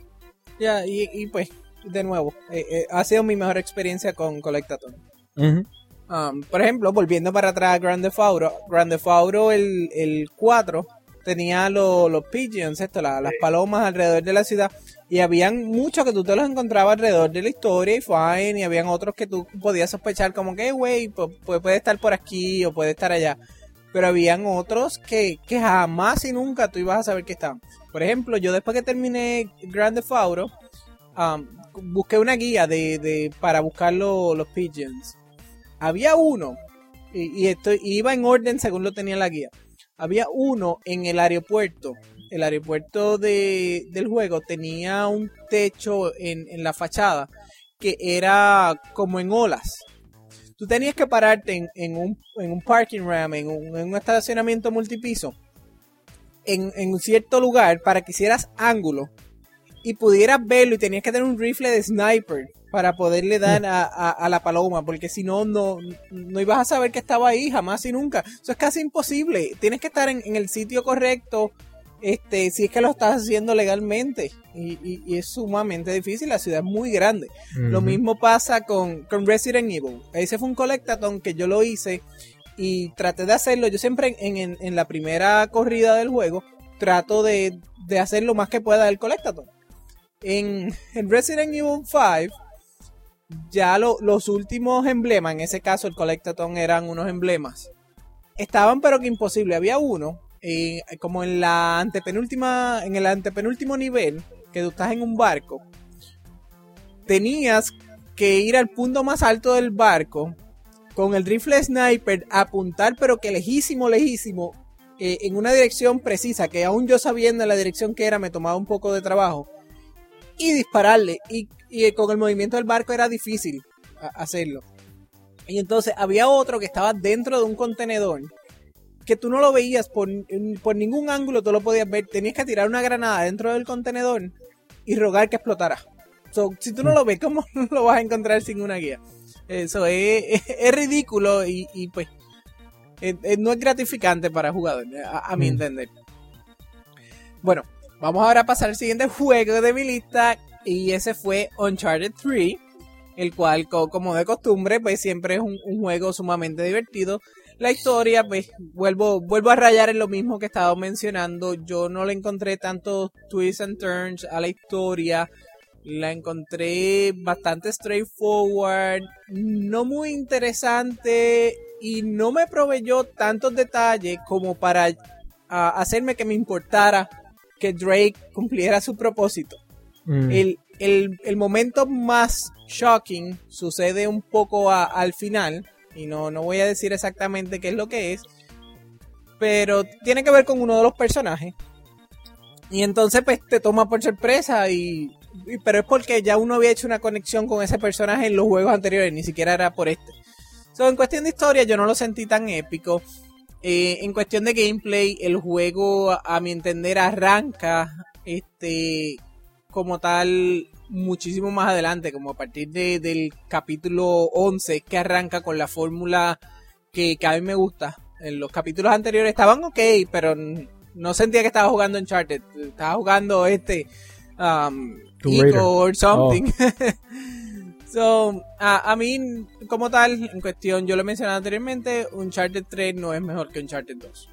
Ya, y, y pues, de nuevo, eh, eh, ha sido mi mejor experiencia con Collectathon. Uh-huh. Um, por ejemplo, volviendo para atrás, Grand Theft Auto, Grand Theft Auto el, el cuatro tenía lo, los pigeons, esto, la, las palomas alrededor de la ciudad, y habían muchos que tú te los encontrabas alrededor de la historia y fine, y habían otros que tú podías sospechar como que, güey, pues, pues puede estar por aquí o puede estar allá, pero habían otros que, que jamás y nunca tú ibas a saber que estaban. Por ejemplo, yo después que terminé Grand Theft Auto, um, busqué una guía de, de para buscar lo, los pigeons. Había uno, y, y esto iba en orden según lo tenía en la guía. Había uno en el aeropuerto. El aeropuerto de, del juego tenía un techo en, en la fachada que era como en olas. Tú tenías que pararte en, en, un, en un parking ram, en un, en un estacionamiento multipiso, en, en un cierto lugar para que hicieras ángulo y pudieras verlo, y tenías que tener un rifle de sniper para poderle dar a, a, a la paloma, porque si no, no no ibas a saber que estaba ahí jamás y nunca. Eso es casi imposible. Tienes que estar en, en el sitio correcto, este, si es que lo estás haciendo legalmente, y, y, y es sumamente difícil. La ciudad es muy grande. Uh-huh. Lo mismo pasa con, con Resident Evil. Ese fue un collectathon que yo lo hice y traté de hacerlo. Yo siempre en, en, en la primera corrida del juego trato de, de hacer lo más que pueda del collectathon. En, en Resident Evil cinco ya lo, los últimos emblemas, en ese caso el Collectathon eran unos emblemas, estaban pero que imposible. Había uno eh, como en la antepenúltima, en el antepenúltimo nivel, que tú estás en un barco, tenías que ir al punto más alto del barco con el rifle sniper, apuntar pero que lejísimo, lejísimo, eh, en una dirección precisa, que aún yo sabiendo la dirección que era me tomaba un poco de trabajo, y dispararle, y, y con el movimiento del barco era difícil hacerlo. Y entonces había otro que estaba dentro de un contenedor, que tú no lo veías por, por ningún ángulo, tú lo podías ver. Tenías que tirar una granada dentro del contenedor y rogar que explotara. So, si tú no lo ves, ¿cómo lo vas a encontrar sin una guía? Eso es, es, es ridículo, y, y pues es, es, no es gratificante para el jugador, a, a mi entender. Bueno, vamos ahora a pasar al siguiente juego de mi lista, y ese fue Uncharted tres, el cual, como de costumbre, pues siempre es un, un juego sumamente divertido. La historia, pues vuelvo, vuelvo a rayar en lo mismo que estaba mencionando. Yo no le encontré tantos twists and turns a la historia. La encontré bastante straightforward, no muy interesante, y no me proveyó tantos detalles como para uh, hacerme que me importara que Drake cumpliera su propósito. Mm. El, el, el momento más shocking sucede un poco a, al final, y no, no voy a decir exactamente qué es lo que es, pero tiene que ver con uno de los personajes, y entonces pues te toma por sorpresa, y, y pero es porque ya uno había hecho una conexión con ese personaje en los juegos anteriores, ni siquiera era por este. So, en cuestión de historia yo no lo sentí tan épico. Eh, en cuestión de gameplay, el juego, a, a mi entender, arranca este como tal muchísimo más adelante, como a partir de, del capítulo once, que arranca con la fórmula que, que a mí me gusta. En los capítulos anteriores estaban ok, pero no sentía que estaba jugando Uncharted, estaba jugando este um, Ico or something. Oh. So, a, a mí, como tal, en cuestión, yo lo he mencionado anteriormente, Uncharted tres no es mejor que Uncharted dos.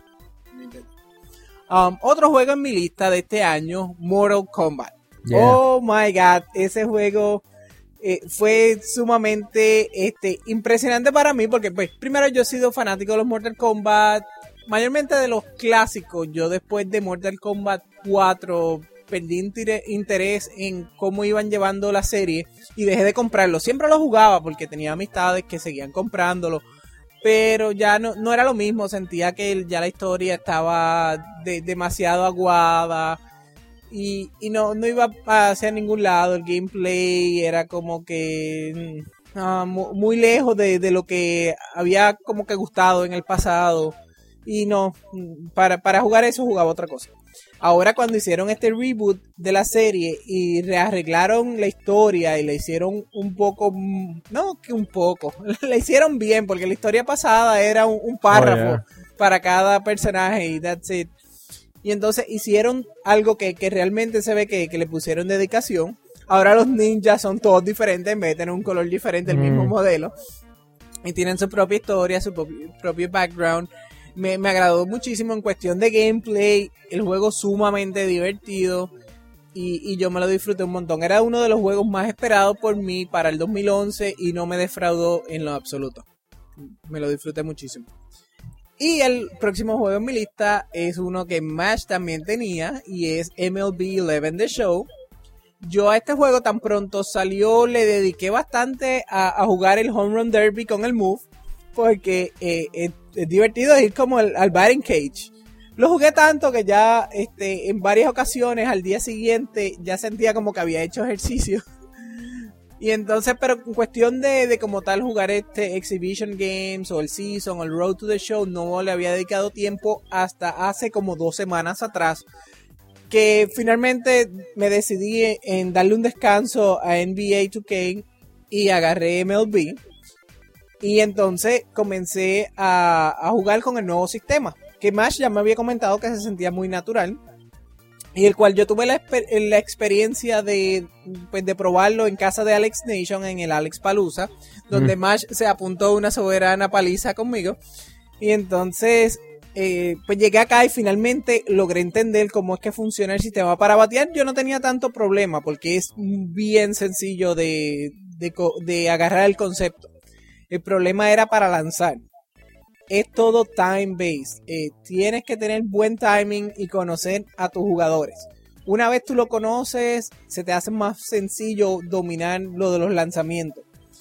Um, otro juego en mi lista de este año, Mortal Kombat. Yeah. Oh my god, ese juego eh, fue sumamente este, impresionante para mí, porque pues primero yo he sido fanático de los Mortal Kombat, mayormente de los clásicos. Yo después de Mortal Kombat cuatro perdí interés en cómo iban llevando la serie y dejé de comprarlo. Siempre lo jugaba porque tenía amistades que seguían comprándolo, pero ya no, no era lo mismo. Sentía que ya la historia estaba de, demasiado aguada, y, y no, no iba hacia ningún lado. El gameplay era como que uh, muy lejos de, de lo que había como que gustado en el pasado. y no, para, para jugar eso jugaba otra cosa. Ahora cuando hicieron este reboot de la serie y rearreglaron la historia y la hicieron un poco, no que un poco, la hicieron bien porque la historia pasada era un, un párrafo oh, yeah. para cada personaje y that's it. Y entonces hicieron algo que, que realmente se ve que, que le pusieron dedicación. Ahora los ninjas son todos diferentes, en vez de tener un color diferente, el mm. mismo modelo. Y tienen su propia historia, su propio, propio background. Me, me agradó muchísimo en cuestión de gameplay. El juego sumamente divertido. Y, y yo me lo disfruté un montón. Era uno de los juegos más esperados por mí para el dos mil once y no me defraudó en lo absoluto. Me lo disfruté muchísimo. Y el próximo juego en mi lista es uno que Mash también tenía y es M L B once The Show. Yo a este juego tan pronto salió le dediqué bastante a, a jugar el Home Run Derby con el Move porque eh, es, es divertido ir como el, al batting cage. Lo jugué tanto que ya este, en varias ocasiones al día siguiente ya sentía como que había hecho ejercicio. Y entonces, pero en cuestión de, de como tal jugar este Exhibition Games o el Season o el Road to the Show, no le había dedicado tiempo hasta hace como dos semanas atrás, que finalmente me decidí en darle un descanso a N B A dos K y agarré M L B. Y entonces comencé a, a jugar con el nuevo sistema, que Mash ya me había comentado que se sentía muy natural. Y el cual yo tuve la, la experiencia de, pues, de probarlo en casa de Alex Nation, en el Alex Palooza, donde mm. Mash se apuntó una soberana paliza conmigo. Y entonces, eh, pues llegué acá y finalmente logré entender cómo es que funciona el sistema. Para batear yo no tenía tanto problema, porque es bien sencillo de, de, de agarrar el concepto. El problema era para lanzar. Es todo time-based. Eh, tienes que tener buen timing y conocer a tus jugadores. Una vez tú lo conoces, se te hace más sencillo dominar lo de los lanzamientos.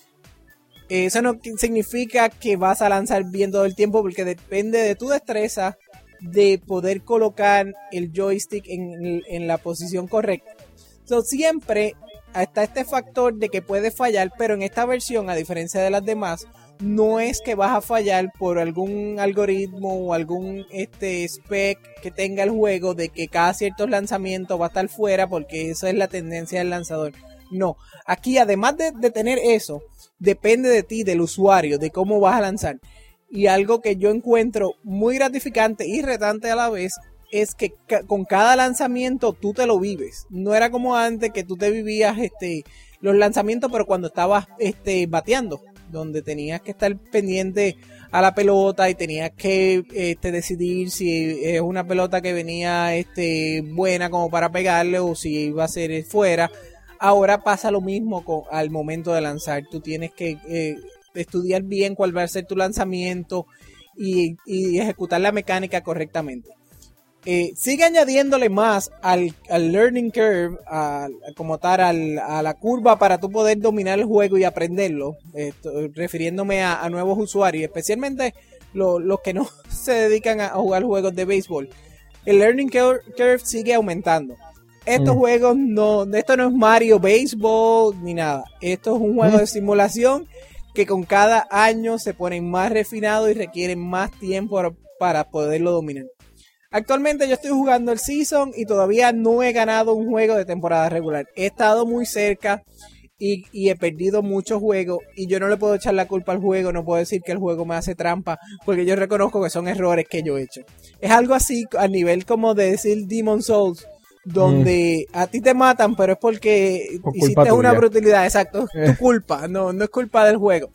Eh, eso no significa que vas a lanzar bien todo el tiempo, porque depende de tu destreza de poder colocar el joystick en, en la posición correcta. So, siempre está este factor de que puede fallar, pero en esta versión, a diferencia de las demás, no es que vas a fallar por algún algoritmo o algún este spec que tenga el juego de que cada cierto lanzamiento va a estar fuera porque esa es la tendencia del lanzador. No, aquí además de, de tener eso, depende de ti, del usuario, de cómo vas a lanzar. Y algo que yo encuentro muy gratificante y retante a la vez es que ca- con cada lanzamiento tú te lo vives. No era como antes que tú te vivías este los lanzamientos, pero cuando estabas este bateando, donde tenías que estar pendiente a la pelota y tenías que este, decidir si es una pelota que venía este, buena como para pegarle o si iba a ser fuera. Ahora pasa lo mismo con, al momento de lanzar. Tú tienes que eh, estudiar bien cuál va a ser tu lanzamiento y, y ejecutar la mecánica correctamente. Eh, sigue añadiéndole más al, al learning curve, a, a, como tal, al, a la curva para tú poder dominar el juego y aprenderlo, esto, refiriéndome a, a nuevos usuarios, especialmente lo, los que no se dedican a, a jugar juegos de béisbol. El learning curve, curve sigue aumentando. Estos mm. juegos no, esto no es Mario Baseball ni nada. Esto es un juego mm. de simulación que con cada año se ponen más refinados y requieren más tiempo para, para poderlo dominar. Actualmente yo estoy jugando el Season y todavía no he ganado un juego de temporada regular. He estado muy cerca y, y he perdido muchos juegos y yo no le puedo echar la culpa al juego, no puedo decir que el juego me hace trampa porque yo reconozco que son errores que yo he hecho. Es algo así a nivel como de decir Demon's Souls, donde mm. a ti te matan pero es porque Por hiciste una brutalidad, exacto, es tu culpa, no, no es culpa del juego.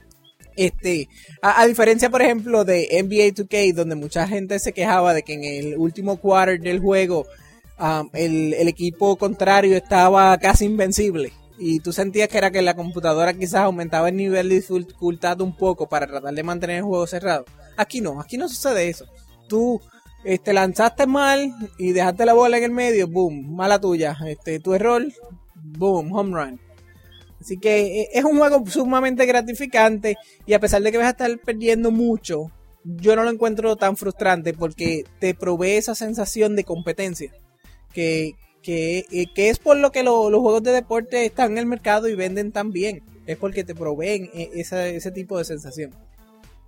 Este, a, a diferencia por ejemplo de N B A dos K, donde mucha gente se quejaba de que en el último quarter del juego um, el, el equipo contrario estaba casi invencible y tú sentías que era que la computadora quizás aumentaba el nivel de dificultad un poco para tratar de mantener el juego cerrado. Aquí no, aquí no sucede eso. Tú este, lanzaste mal y dejaste la bola en el medio, boom, mala tuya. Este, tu error, boom, home run. Así que es un juego sumamente gratificante y a pesar de que vas a estar perdiendo mucho, yo no lo encuentro tan frustrante porque te provee esa sensación de competencia que, que, que es por lo que lo, los juegos de deporte están en el mercado y venden tan bien. Es porque te proveen esa, ese tipo de sensación.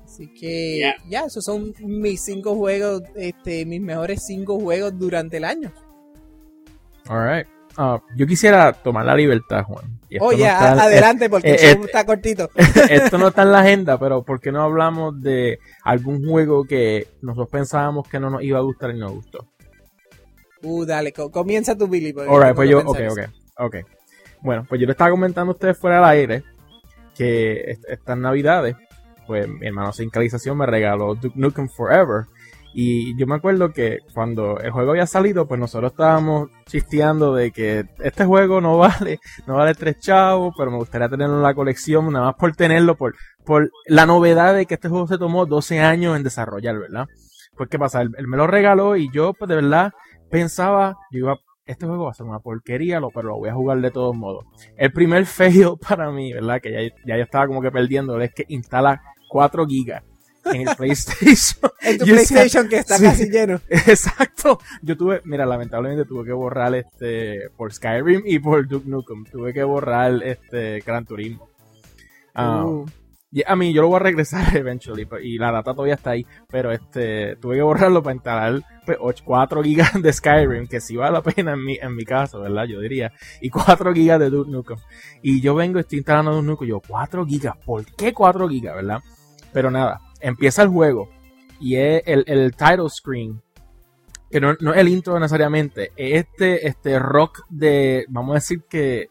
Así que Yeah. ya, esos son mis cinco juegos, este, mis mejores cinco juegos durante el año. Alright. Uh, yo quisiera tomar la libertad, Juan. Y esto Oye, no está- a- adelante porque eh, el show eh, está cortito. Esto no está en la agenda, pero ¿por qué no hablamos de algún juego que nosotros pensábamos que no nos iba a gustar y nos gustó? Uh, dale, co- comienza tu Billy. porque Alright, tengo pues que yo, ok, pensar ok, eso. ok. Bueno, pues yo le estaba comentando a ustedes fuera del aire que est- estas navidades, pues mi hermano sin calización me regaló Duke Nukem Forever. Y yo me acuerdo que cuando el juego había salido, pues nosotros estábamos chisteando de que este juego no vale, no vale tres chavos, pero me gustaría tenerlo en la colección, nada más por tenerlo, por, por la novedad de que este juego se tomó doce años en desarrollar, ¿verdad? Pues qué pasa, él, él me lo regaló y yo pues de verdad pensaba, yo iba, este juego va a ser una porquería, lo, pero lo voy a jugar de todos modos. El primer fail para mí, ¿verdad? Que ya, ya yo estaba como que perdiendo, es que instala cuatro gigas en el PlayStation. En tu Yo decía, PlayStation que está sí. casi lleno. Exacto. Yo tuve, mira, lamentablemente tuve que borrar este por Skyrim y por Duke Nukem. Tuve que borrar este Gran Turismo. Ah, Uh, y a mí yo lo voy a regresar eventually pero- y la data todavía está ahí, pero este tuve que borrarlo para instalar pues, ocho cuatro gigas de Skyrim, que sí vale la pena en mi, en mi caso, ¿verdad? Yo diría, y cuatro gigas de Duke Nukem. Y yo vengo, estoy instalando Duke Nukem, yo, cuatro gigas, ¿por qué cuatro gigas, verdad? Pero nada, empieza el juego y es el, el title screen, que no, no es el intro necesariamente, es este, este rock de, vamos a decir que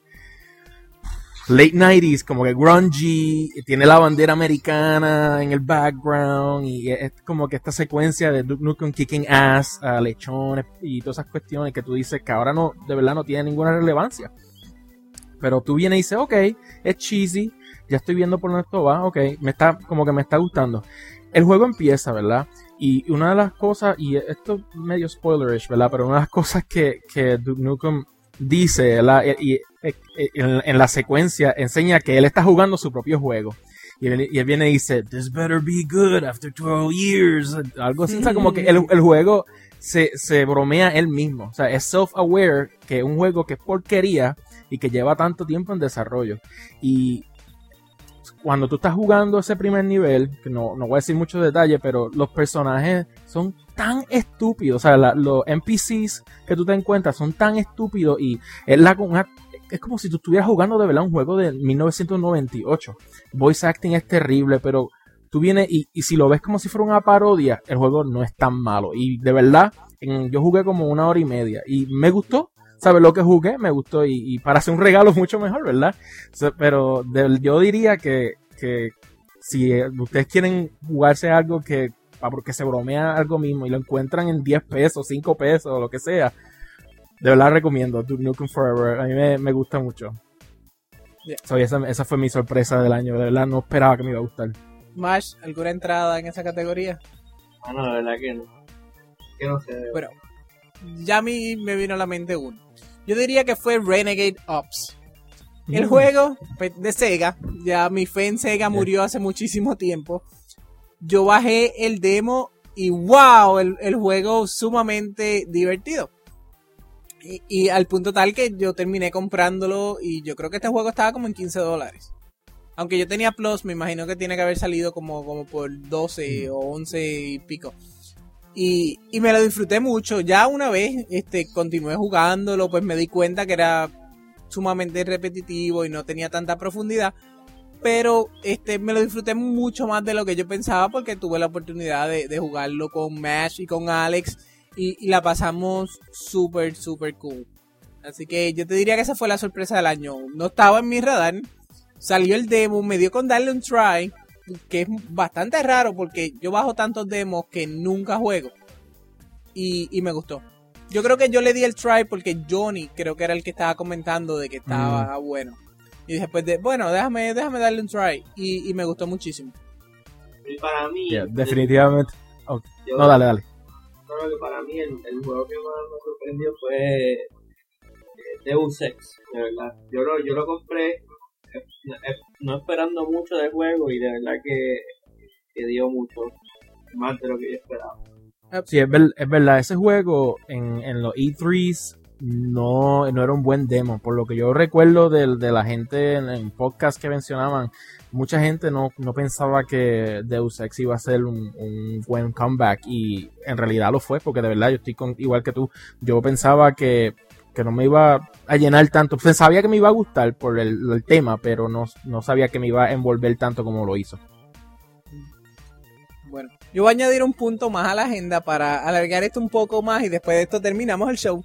late nineties, como que grungy, tiene la bandera americana en el background y es como que esta secuencia de Duke Nukem kicking ass, uh, lechones y todas esas cuestiones que tú dices que ahora no, de verdad no tienen ninguna relevancia. Pero tú vienes y dices, ok, es cheesy, ya estoy viendo por dónde esto va, ok, me está, como que me está gustando. El juego empieza, ¿verdad? Y una de las cosas, y esto es medio spoilerish, ¿verdad? Pero una de las cosas que, que Duke Nukem dice, ¿verdad? Y, y en, en la secuencia enseña que él está jugando su propio juego. Y él, y él viene y dice, this better be good after twelve years. Algo así, o sea, como que el, el juego se, se bromea él mismo. O sea, es self-aware que es un juego que es porquería y que lleva tanto tiempo en desarrollo. Y cuando tú estás jugando ese primer nivel, que no, no voy a decir muchos detalles, pero los personajes son tan estúpidos, o sea, la, los N P Cs que tú te encuentras son tan estúpidos y es, la, una, es como si tú estuvieras jugando de verdad un juego de mil novecientos noventa y ocho. Voice acting es terrible, pero tú vienes y, y si lo ves como si fuera una parodia, el juego no es tan malo. Y de verdad, en, yo jugué como una hora y media y me gustó. ¿Sabes lo que jugué? Me gustó y, y para hacer un regalo mucho mejor, ¿verdad? O sea, pero de, yo diría que, que si ustedes quieren jugarse algo que porque se bromea algo mismo y lo encuentran en diez pesos, cinco pesos, o lo que sea, de verdad recomiendo Duke Nukem Forever. A mí me, me gusta mucho. Yeah. So, esa, esa fue mi sorpresa del año. De verdad no esperaba que me iba a gustar. Mash, ¿alguna entrada en esa categoría? Ah, no, de verdad que no. Que no sé. Bueno, ya a mí me vino a la mente uno. Yo diría que fue Renegade Ops. El mm. juego de Sega, ya mi fe en Sega murió hace muchísimo tiempo. Yo bajé el demo y wow, el, el juego sumamente divertido. Y, y al punto tal que yo terminé comprándolo y yo creo que este juego estaba como en quince dólares. Aunque yo tenía Plus, me imagino que tiene que haber salido como, como por doce mm. o once y pico. Y, y me lo disfruté mucho. Ya una vez este, continué jugándolo, pues me di cuenta que era sumamente repetitivo y no tenía tanta profundidad. Pero este, me lo disfruté mucho más de lo que yo pensaba porque tuve la oportunidad de, de jugarlo con Mash y con Alex. Y, y la pasamos súper, súper cool. Así que yo te diría que esa fue la sorpresa del año. No estaba en mi radar. Salió el demo, me dio con darle un try. Que es bastante raro porque yo bajo tantos demos que nunca juego y, y me gustó. Yo creo que yo le di el try porque Johnny creo que era el que estaba comentando de que estaba mm. bueno y después de, bueno, déjame déjame darle un try y, y me gustó muchísimo. Y para mí yeah, definitivamente okay. yo, no, dale, dale. Creo que para mí el, el juego que más me sorprendió fue eh, Deus Ex, de verdad. Yo lo, yo lo compré no esperando mucho del juego y de verdad que, que dio mucho más de lo que yo esperaba. Sí, es, ver, es verdad, ese juego en, en los E tres no, no era un buen demo. Por lo que yo recuerdo de, de la gente en el podcast que mencionaban, mucha gente no, no pensaba que Deus Ex iba a ser un, un buen comeback, y en realidad lo fue, porque de verdad yo estoy con, igual que tú. Yo pensaba que, que no me iba a llenar tanto. Pues sabía que me iba a gustar por el, el tema, pero no, no sabía que me iba a envolver tanto como lo hizo. Bueno, yo voy a añadir un punto más a la agenda para alargar esto un poco más, y después de esto terminamos el show.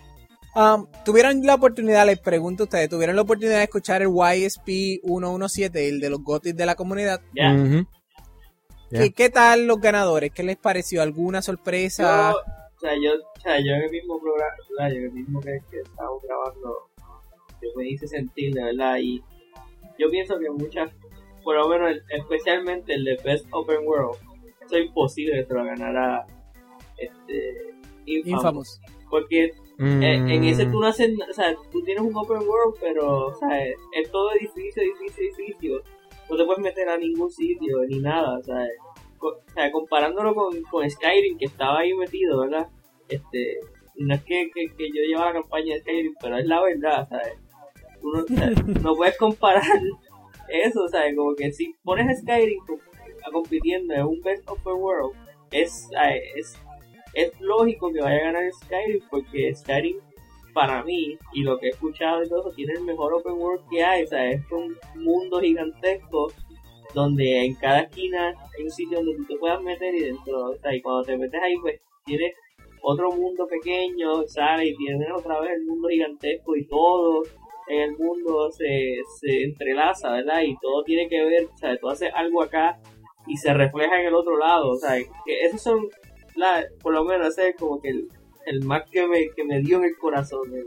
Um, tuvieron la oportunidad, les pregunto a ustedes, tuvieron la oportunidad de escuchar el Y S P ciento diecisiete, el de los GOTYs de la comunidad. Yeah. Uh-huh. ¿Qué, Yeah. ¿Qué tal los ganadores? ¿Qué les pareció? ¿Alguna sorpresa? Yo, o sea, yo, o sea, yo en el mismo programa, ¿verdad? Yo en el mismo que, que estábamos grabando, yo me hice sentir, de verdad, y yo pienso que muchas, por lo menos, el, especialmente el de Best Open World, eso es imposible que se lo ganara este, Infamous. Infamous. Porque Mm. eh, en ese tú no haces, o sea, tú tienes un Open World, pero, o sea, es, es todo edificio, edificio, edificio. No te puedes meter a ningún sitio, ni nada, o sea, co- o sea comparándolo con, con Skyrim, que estaba ahí metido, ¿verdad? Este, no es que, que, que yo llevaba la campaña de Skyrim, pero es la verdad, ¿sabes? Tú no, o sea, no puedes comparar eso, ¿sabes? Como que si pones a Skyrim a compitiendo en un Best Open World, es, ¿sabes? es es lógico que vaya a ganar Skyrim, porque Skyrim, para mí, y lo que he escuchado y todo eso, tiene el mejor open world que hay. O sea, es un mundo gigantesco donde en cada esquina hay un sitio donde tú te puedas meter, y dentro, o sea, y cuando te metes ahí, pues tienes otro mundo pequeño, sale y tienes otra vez el mundo gigantesco, y todo en el mundo se, se entrelaza, ¿verdad? Y todo tiene que ver, o sea, tú haces algo acá y se refleja en el otro lado, o sea, que esos son La, por lo menos ese es como que el, el más que me, que me dio en el corazón. El...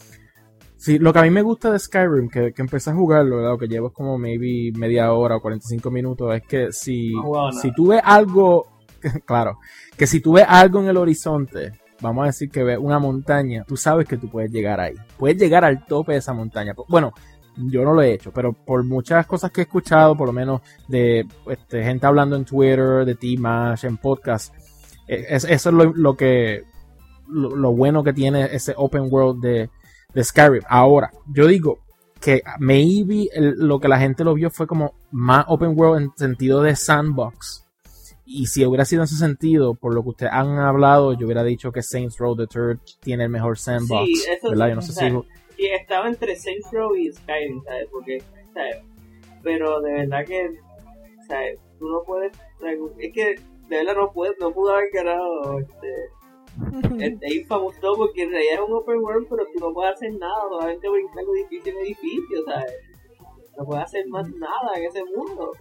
Sí, lo que a mí me gusta de Skyrim, que, que empecé a jugarlo, ¿verdad? O que llevo como maybe media hora o cuarenta y cinco minutos, es que si, No si tú ves algo, claro, que si tú ves algo en el horizonte, vamos a decir que ves una montaña, tú sabes que tú puedes llegar ahí. Puedes llegar al tope de esa montaña. Bueno, yo no lo he hecho, pero por muchas cosas que he escuchado, por lo menos de este, gente hablando en Twitter, de T-Mash, en podcast, es, eso es lo, lo que lo, lo bueno que tiene ese open world de, de Skyrim. Ahora, yo digo que maybe el, lo que la gente lo vio fue como más open world en sentido de sandbox. Y si hubiera sido en ese sentido, por lo que ustedes han hablado, yo hubiera dicho que Saints Row the Third tiene el mejor sandbox. Sí, eso ¿verdad? sí, Yo no sé o sea, si... sí, estaba entre Saints Row y Skyrim, ¿sabes? Porque, ¿sabes? Pero de verdad que, ¿sabes? Tú no puedes... Es que de verdad no puedes, no pudo haber ganado este, este Infamous dos, porque en realidad es un open world, pero tú no puedes hacer nada, solamente brincar de edificio en edificio, ¿sabes? No puedes hacer más nada en ese mundo.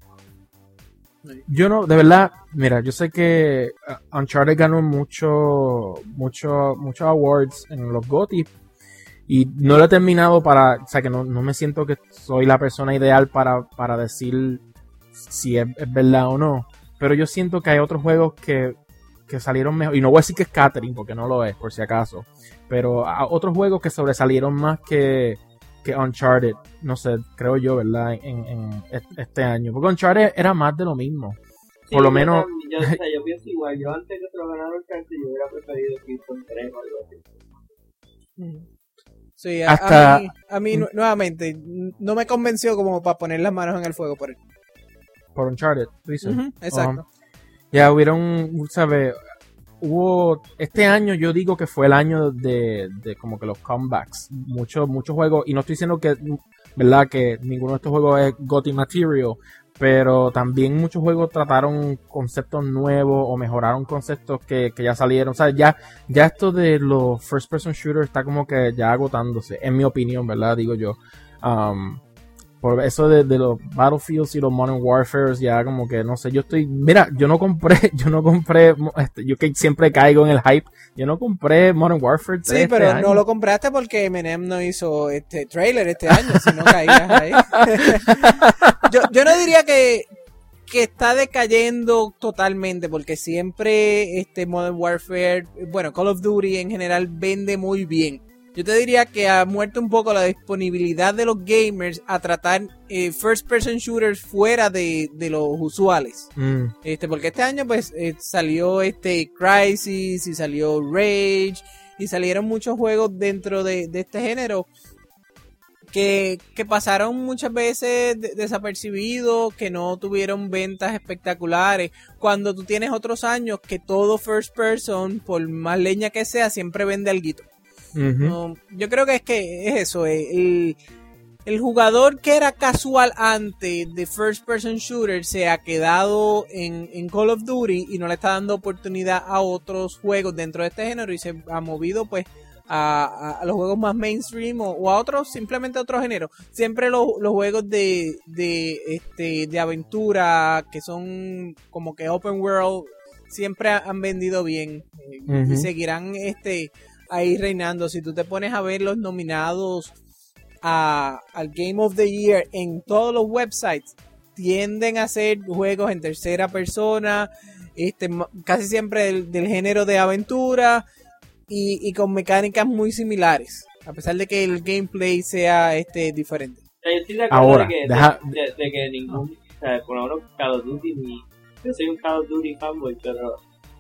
Yo no, de verdad, mira, yo sé que uh, Uncharted ganó mucho, mucho, muchos awards en los GOTY y no lo he terminado para, o sea que no, no me siento que soy la persona ideal para, para decir si es, es verdad o no, pero yo siento que hay otros juegos que, que salieron mejor, y no voy a decir que es Catherine porque no lo es, por si acaso, pero hay otros juegos que sobresalieron más que que Uncharted, no sé, creo yo, ¿verdad? En, en este año. Porque Uncharted era más de lo mismo. Sí, Por lo yo menos... También, yo, o sea, yo pienso igual. Yo antes que se lo ganara Uncharted, yo hubiera preferido Killzone tres o algo así. Sí, a, Hasta... a mí, a mí nu- nuevamente, no me convenció como para poner las manos en el fuego por él. Por Uncharted, tú dices. Uh-huh, exacto. Uh-huh. Ya hubieron, ¿sabes? Hubo, este año yo digo que fue el año de, de como que los comebacks, muchos muchos juegos, y no estoy diciendo que, verdad, que ninguno de estos juegos es GOTY material, pero también muchos juegos trataron conceptos nuevos o mejoraron conceptos que, que ya salieron, o sea, ya, ya esto de los first person shooters está como que ya agotándose, en mi opinión, verdad, digo yo. um, Por eso de, de los Battlefields y los Modern Warfares, ya como que no sé, yo estoy, mira, yo no compré, yo no compré, este, yo que siempre caigo en el hype, yo no compré Modern Warfare tres. Sí, este pero año. no lo compraste porque Eminem no hizo este trailer este año, si no caías ahí. yo, yo no diría que, que está decayendo totalmente, porque siempre este Modern Warfare, bueno, Call of Duty en general vende muy bien. Yo te diría que ha muerto un poco la disponibilidad de los gamers a tratar eh, first person shooters fuera de, de los usuales. Mm. Este, porque este año pues eh, salió este Crysis y salió Rage y salieron muchos juegos dentro de, de este género que, que pasaron muchas veces de, desapercibidos, que no tuvieron ventas espectaculares, cuando tú tienes otros años que todo first person, por más leña que sea, siempre vende alguito. Uh-huh. No, yo creo que es que es eso, el, el jugador que era casual antes de first person shooter se ha quedado en, en Call of Duty y no le está dando oportunidad a otros juegos dentro de este género y se ha movido pues a, a, a los juegos más mainstream o, o a otros, simplemente a otro género. Siempre los, los juegos de, de, este, de aventura que son como que open world siempre han vendido bien. Uh-huh. Y seguirán este ahí reinando. Si tú te pones a ver los nominados a, al Game of the Year en todos los websites, tienden a ser juegos en tercera persona, este casi siempre del, del género de aventura y, y con mecánicas muy similares, a pesar de que el gameplay sea este diferente. Yo estoy de acuerdo Ahora, de que, deja... de, de, de que ningún, o sea, por lo menos Call of Duty, ni, yo soy un Call of Duty fanboy, pero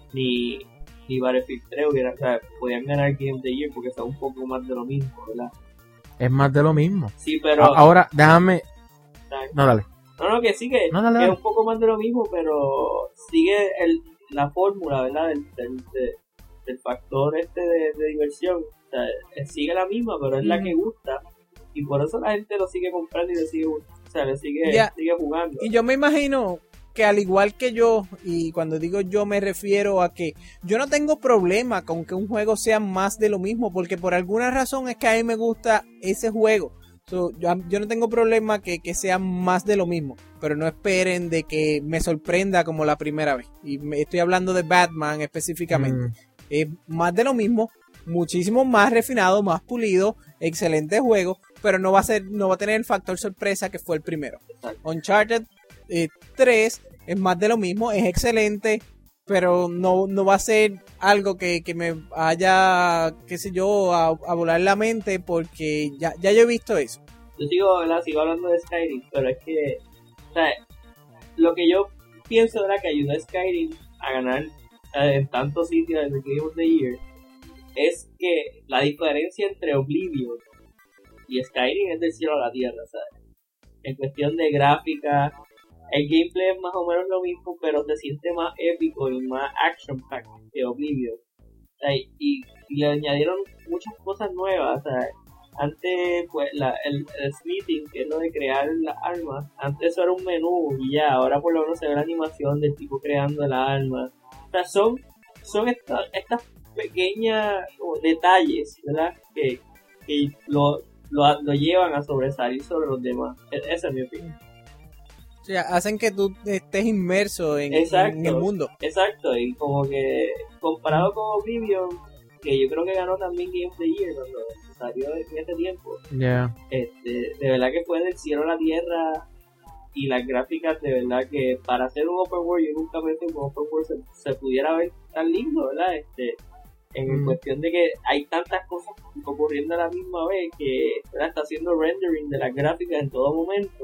ni, ni Battlefield tres hubiera, o sea, podían ganar Game of the Year porque son un poco más de lo mismo, ¿verdad? Es más de lo mismo. Sí, pero... Ahora, déjame... ¿sabes? No, dale. No, no, que sí, que, no, dale, que dale. es un poco más de lo mismo, pero sigue el, la fórmula, ¿verdad? Del, del, de, del factor este de, de diversión. O sea, sigue la misma, pero es mm. la que gusta. Y por eso la gente lo sigue comprando y le sigue, o sea, le sigue, yeah. sigue jugando. Y yo me imagino que al igual que yo, y cuando digo yo me refiero a que yo no tengo problema con que un juego sea más de lo mismo, porque por alguna razón es que a mí me gusta ese juego. So, yo, yo no tengo problema que, que sea más de lo mismo, pero no esperen de que me sorprenda como la primera vez. Y me, estoy hablando de Batman específicamente. Mm. Es más de lo mismo, muchísimo más refinado, más pulido, excelente juego, pero no va a ser, no va a tener el factor sorpresa que fue el primero. Uncharted eh, tres es más de lo mismo, es excelente, pero no, no va a ser algo que, que me haya, qué sé yo, a, a volar la mente, porque ya, ya yo he visto eso. Yo sigo, ¿verdad? sigo hablando de Skyrim, pero es que, o sea, lo que yo pienso era que ayudó a Skyrim a ganar eh, en tantos sitios en el Game of the Year, es que la diferencia entre Oblivion y Skyrim es del cielo a la tierra, ¿sabes? En cuestión de gráfica, el gameplay es más o menos lo mismo, pero se siente más épico y más action packed que Oblivion. O sea, y, y le añadieron muchas cosas nuevas. O sea, antes, pues, la, el, el smithing, que es lo de crear las armas, antes eso era un menú y ya, ahora por lo menos se ve la animación del tipo creando las armas. O sea, son, son estas estas pequeñas como, detalles, ¿verdad? Que, que lo, lo, lo llevan a sobresalir sobre los demás. Esa es mi opinión. O sea, hacen que tú estés inmerso en, exacto, en el mundo. Exacto, y como que comparado con Oblivion, que yo creo que ganó también Game of the Year cuando salió en ese tiempo, yeah. este, de verdad que fue del cielo a la tierra, y las gráficas de verdad que para hacer un open world, yo nunca pensé que un open world se, se pudiera ver tan lindo, ¿verdad? Este, en mm. cuestión de que hay tantas cosas ocurriendo a la misma vez que, ¿verdad? Está haciendo rendering de las gráficas en todo momento.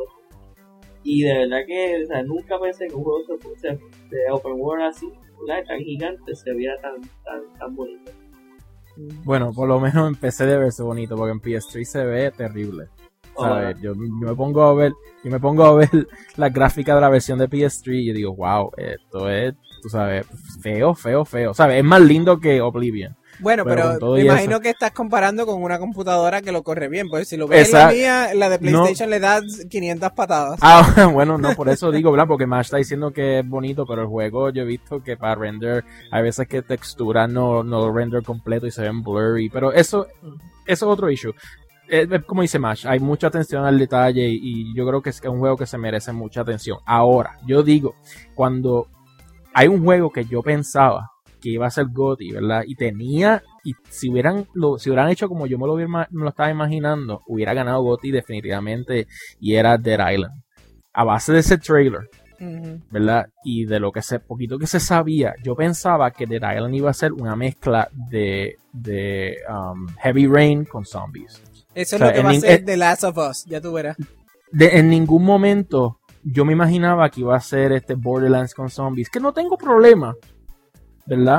Y de verdad que, o sea, nunca pensé que un juego se, se, de open world así, ¿verdad? Tan gigante, se viera tan, tan, tan bonito. Bueno, por lo menos empecé de verse bonito, porque en P S tres se ve terrible. ¿Sabes? Yo, yo me pongo a ver, yo me pongo a ver la gráfica de la versión de P S tres y digo, wow, esto es, tú sabes, feo, feo, feo. ¿Sabes? Es más lindo que Oblivion. Bueno, pero, pero me imagino eso. que estás comparando con una computadora que lo corre bien, pues si lo ves en la mía, la de PlayStation no. le da quinientas patadas. Ah, bueno, no, por eso digo, ¿verdad? Porque Mash está diciendo que es bonito, pero el juego yo he visto que para render, hay veces que textura no, no render completo y se ven blurry, pero eso, eso es otro issue. Es como dice Mash, hay mucha atención al detalle y, y yo creo que es un juego que se merece mucha atención. Ahora, yo digo, cuando hay un juego que yo pensaba que iba a ser G O T Y, ¿verdad? Y tenía, y si hubieran lo, si hubieran hecho como yo me lo, hubiera, me lo estaba imaginando, hubiera ganado G O T Y definitivamente, y era Dead Island. A base de ese trailer, uh-huh. ¿verdad? Y de lo que se, poquito que se sabía, yo pensaba que Dead Island iba a ser una mezcla de, de um, Heavy Rain con zombies. Eso o sea, es lo que va a ser eh, The Last of Us, ya tú verás. De, en ningún momento yo me imaginaba que iba a ser este Borderlands con zombies, que no tengo problema, ¿verdad?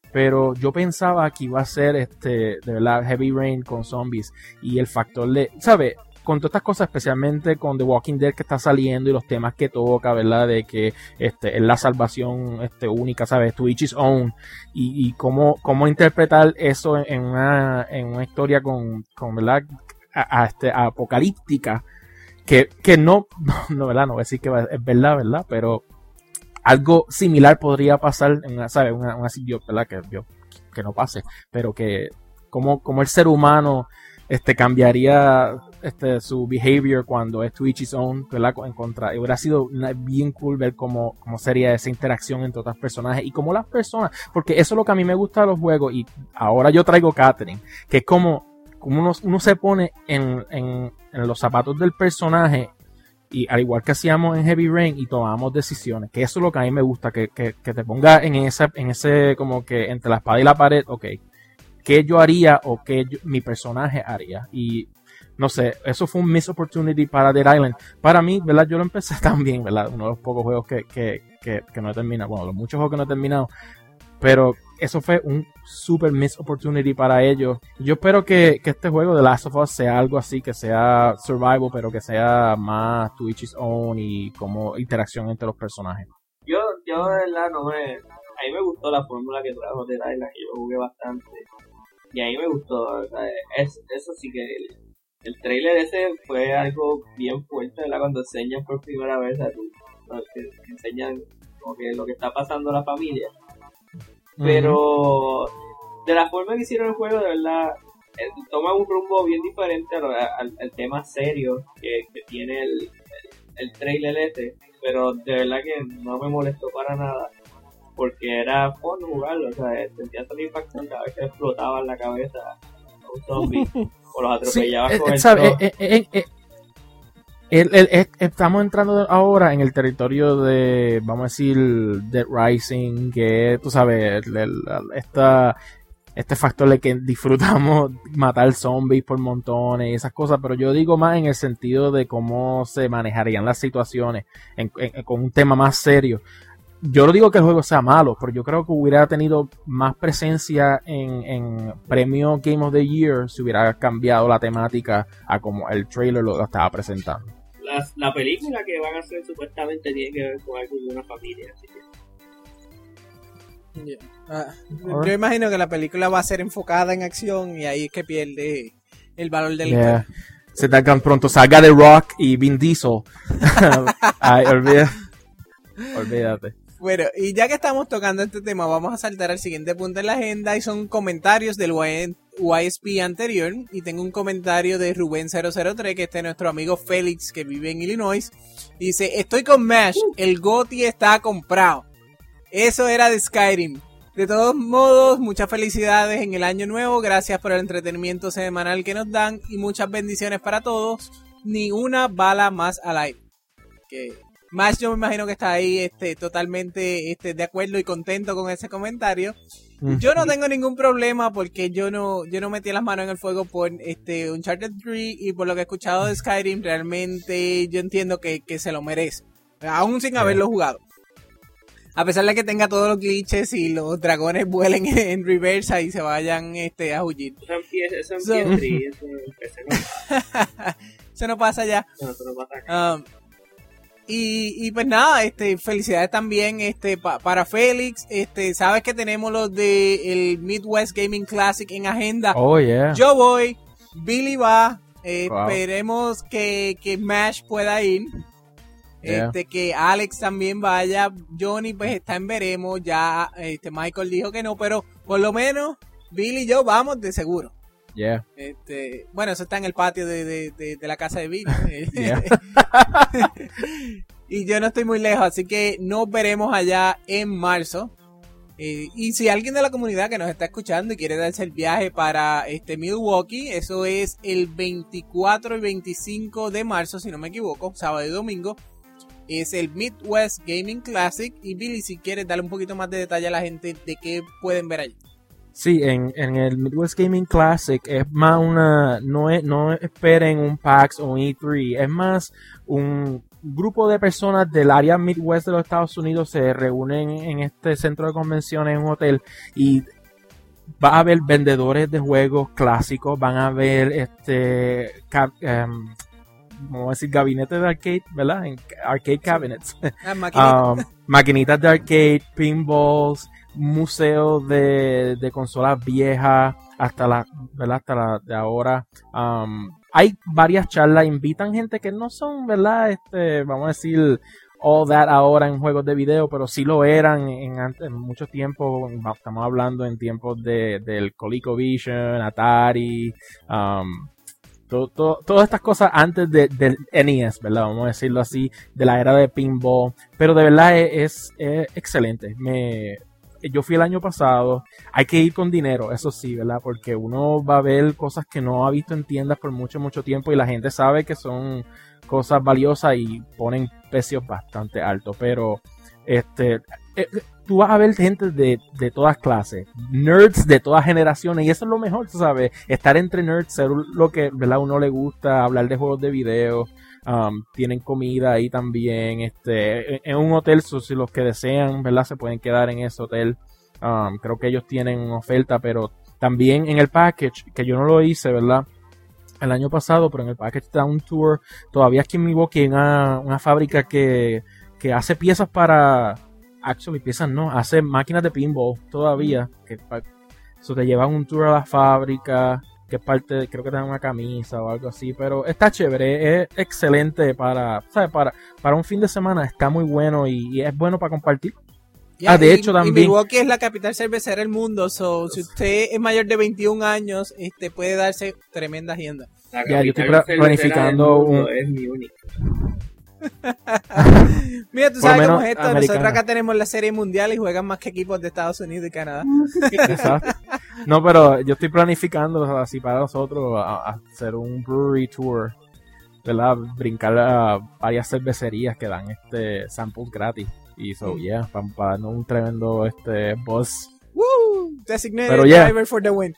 pero yo pensaba que iba a ser este de verdad Heavy Rain con zombies y el factor de, ¿sabes? Con todas estas cosas, especialmente con The Walking Dead que está saliendo y los temas que toca, ¿verdad? De que este es la salvación este única, ¿sabes? To each his own, y, y cómo, cómo interpretar eso en una, en una historia con, con ¿verdad? A, a este, apocalíptica, que, que no, no, ¿verdad? No voy a decir que es verdad, ¿verdad? Pero algo similar podría pasar en una, ¿sabes? Una, una yo, ¿verdad? Que, yo, que no pase, pero que como, como el ser humano este cambiaría este su behavior cuando es to each his own, ¿verdad? En contra, y hubiera sido una, bien cool ver cómo, cómo sería esa interacción entre otros personajes y cómo las personas, porque eso es lo que a mí me gusta de los juegos, y ahora yo traigo Catherine, que es como, como uno, uno se pone en, en, en los zapatos del personaje, y al igual que hacíamos en Heavy Rain, y tomamos decisiones, que eso es lo que a mí me gusta, que, que, que te ponga en ese, en ese como que entre la espada y la pared, ok, qué yo haría o qué yo, mi personaje haría. Y no sé, eso fue un missed opportunity para Dead Island. Para mí, ¿verdad? Yo lo empecé también, ¿verdad? Uno de los pocos juegos que, que, que, que no he terminado. Bueno, los muchos juegos que no he terminado. Pero eso fue un super missed opportunity para ellos. Yo espero que, que este juego de Last of Us sea algo así, que sea survival, pero que sea más to each his own y como interacción entre los personajes. Yo, yo de verdad no me... A mí me gustó la fórmula que trajo Dead Island, que yo jugué bastante. Y a mí me gustó, o sea, es, eso sí que el, el trailer ese fue algo bien fuerte, ¿verdad? Cuando enseñan por primera vez a tu, que, que enseñan como que lo que está pasando a la familia. Pero uh-huh. De la forma que hicieron el juego, de verdad, eh, toma un rumbo bien diferente al, al, al tema serio que, que tiene el, el, el trailer ese. Pero de verdad que no me molestó para nada. Porque era fun jugarlo, o sea, sentía satisfacción cada vez que explotaban la cabeza a un zombie o los atropellabas sí, con el sabe, eh, eh, eh, el, el, el, Estamos entrando ahora en el territorio de, vamos a decir, Dead Rising, que tú sabes, el, el, esta, este factor de que disfrutamos matar zombies por montones y esas cosas, pero yo digo más en el sentido de cómo se manejarían las situaciones en, en, con un tema más serio. Yo no digo que el juego sea malo, pero yo creo que hubiera tenido más presencia en, en premio Game of the Year si hubiera cambiado la temática a como el trailer lo estaba presentando. La, la película que van a hacer supuestamente tiene que ver con algo de una familia, así que... Yeah. Uh, yo imagino que la película va a ser enfocada en acción y ahí es que pierde el valor del yeah. Se tan pronto salga The Rock y Vin Diesel. Ay, olvídate. Olvídate. Bueno, y ya que estamos tocando este tema, vamos a saltar al siguiente punto en la agenda y son comentarios del Y S P anterior. Y tengo un comentario de Rubén cero cero tres, que este es nuestro amigo Félix, que vive en Illinois. Dice, estoy con Mash, el GOTY está comprado. Eso era de Skyrim. De todos modos, muchas felicidades en el año nuevo, gracias por el entretenimiento semanal que nos dan y muchas bendiciones para todos. Ni una bala más al aire. Que... Más yo me imagino que está ahí este, totalmente este, de acuerdo y contento con ese comentario. Yo no tengo ningún problema porque yo no yo no metí las manos en el fuego por este Uncharted tres y por lo que he escuchado de Skyrim, realmente yo entiendo que, que se lo merece, aún sin haberlo jugado. A pesar de que tenga todos los glitches y los dragones vuelen en reversa y se vayan este, a huir. Eso empieza, eso empieza, so, eso, eso, no pasa. Eso no pasa ya. No, eso no pasa acá. Um, Y, y pues nada, este, felicidades también este pa, para Félix. Este, sabes que tenemos los de el Midwest Gaming Classic en agenda. Oh yeah. Yo voy, Billy va, eh, wow. Esperemos que, que Mash pueda ir. Yeah. Este, que Alex también vaya. Johnny pues está en veremos. Ya este Michael dijo que no, pero por lo menos Billy y yo vamos de seguro. Yeah. Este, bueno, eso está en el patio de, de, de, de la casa de Billy. Y yo no estoy muy lejos, así que nos veremos allá en marzo. Eh, y si alguien de la comunidad que nos está escuchando y quiere darse el viaje para este Milwaukee, eso es el veinticuatro y veinticinco de marzo, si no me equivoco, sábado y domingo. Es el Midwest Gaming Classic. Y Billy, si quieres darle un poquito más de detalle a la gente de qué pueden ver allí. Sí, en, en el Midwest Gaming Classic es más una, no es, no esperen un PAX o un E tres, es más un grupo de personas del área Midwest de los Estados Unidos se reúnen en este centro de convenciones, en un hotel, y va a haber vendedores de juegos clásicos, van a haber este ca- um, vamos a decir gabinetes de arcade, ¿verdad? En arcade cabinets. Ah, maquinitas. um, maquinitas de arcade, pinballs, museos de, de consolas viejas hasta la, ¿verdad? Hasta la de ahora. Um, hay varias charlas, invitan gente que no son, ¿verdad? Este, vamos a decir all that ahora en juegos de video, pero sí lo eran en, antes, en mucho tiempo. Estamos hablando en tiempos de del ColecoVision, Atari, um, todo, todo, todas estas cosas antes de, del N E S, ¿verdad? Vamos a decirlo así, de la era de pinball. Pero de verdad es, es, es excelente. Me, yo fui el año pasado. Hay que ir con dinero, eso sí, ¿verdad? Porque uno va a ver cosas que no ha visto en tiendas por mucho, mucho tiempo y la gente sabe que son cosas valiosas y ponen precios bastante altos. Pero este eh, tú vas a ver gente de, de todas clases, nerds de todas generaciones, y eso es lo mejor, tú sabes, estar entre nerds, ser lo que, ¿verdad? Uno le gusta, hablar de juegos de video. Um, tienen comida ahí también, este, en un hotel, so, si los que desean, ¿verdad? Se pueden quedar en ese hotel. Um, creo que ellos tienen oferta, pero también en el package, que yo no lo hice, ¿verdad? El año pasado, pero en el package está un tour. Todavía aquí en Milwaukee hay una, una fábrica que, que hace piezas para, actually piezas no, hace máquinas de pinball todavía. Que so, te llevan un tour a la fábrica, que es parte de, creo que te dan una camisa o algo así, pero está chévere, es excelente para, ¿sabes? Para, para un fin de semana, está muy bueno y, y es bueno para compartir. Yeah, ah, de y, hecho también. Y Milwaukee es la capital cervecera del mundo, so si usted es mayor de veintiún años, este puede darse tremenda agenda. La Ya, yo estoy capital pla- planificando cervecera del mundo un- es mi única. Mira, tú Por lo sabes cómo menos es esto. Nosotros americana. acá tenemos la serie mundial y juegan más que equipos de Estados Unidos y Canadá. Exacto. No, pero yo estoy planificando así para nosotros a, a hacer un brewery tour, ¿verdad? Brincar a varias cervecerías que dan este samples gratis. Y so, yeah, para pa darnos un tremendo este buzz. Woo! Designated Pero, yeah. driver for the win.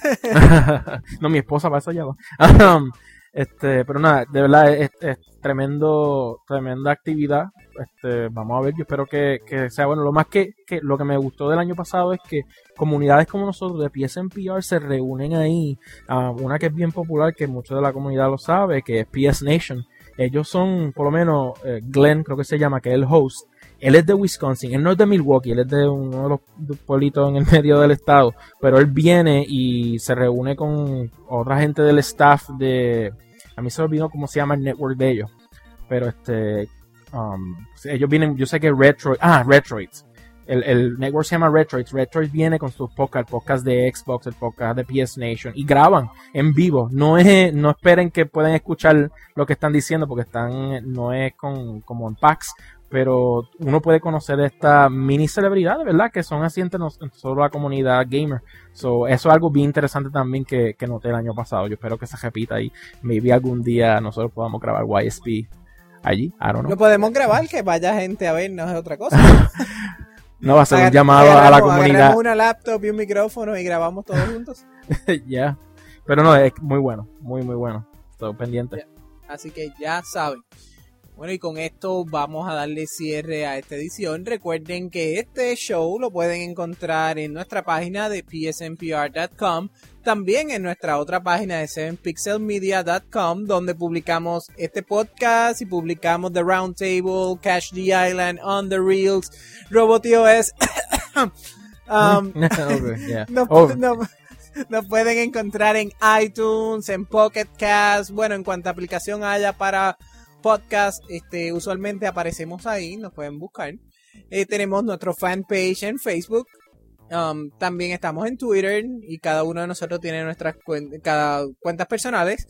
No, mi esposa para eso ya va. Um, este, pero nada, de verdad es, es tremendo, tremenda actividad. Este, vamos a ver, yo espero que, que sea bueno. Lo más que, que lo que me gustó del año pasado es que comunidades como nosotros de P S N P R se reúnen ahí. Uh, una que es bien popular, que mucho de la comunidad lo sabe, que es P S Nation. Ellos son, por lo menos, eh, Glenn, creo que se llama, que es el host. Él es de Wisconsin, él no es de Milwaukee, él es de uno de los pueblitos en el medio del estado, pero él viene y se reúne con otra gente del staff de, a mí se me olvidó cómo se llama el network de ellos, pero este, um, ellos vienen, yo sé que Retroid, ah, Retroids, el, el network se llama Retroids, Retroids viene con sus podcasts, el podcast de Xbox, el podcast de P S Nation, y graban en vivo, no es, no esperen que pueden escuchar lo que están diciendo, porque están, no es con, como en packs, pero uno puede conocer esta mini celebridades, ¿verdad? Que son así entre nosotros la comunidad gamer. So, eso es algo bien interesante también que, que noté el año pasado. Yo espero que se repita y maybe algún día nosotros podamos grabar Y S P allí. I don't know. Lo podemos grabar, que vaya gente a vernos, es otra cosa. No va a ser un Agar- llamado a la agarramos- comunidad. agarramos una laptop y un micrófono y grabamos todos juntos. Ya. Yeah. Pero no, es muy bueno. Muy, muy bueno. Estoy pendiente. Yeah. Así que ya saben. Bueno, y con esto vamos a darle cierre a esta edición. Recuerden que este show lo pueden encontrar en nuestra página de P S N P R punto com, también en nuestra otra página de seven pixel media punto com, donde publicamos este podcast y publicamos The Roundtable, Cash the Island, On the Reels, RoboTOS. um, Okay, yeah. nos, Oh, nos- nos pueden encontrar en iTunes, en Pocket Cast, bueno, en cuanta aplicación haya para podcast, este, usualmente aparecemos ahí, nos pueden buscar. Eh, tenemos nuestro fanpage en Facebook, um, también estamos en Twitter y cada uno de nosotros tiene nuestras cuen- cada cuentas personales.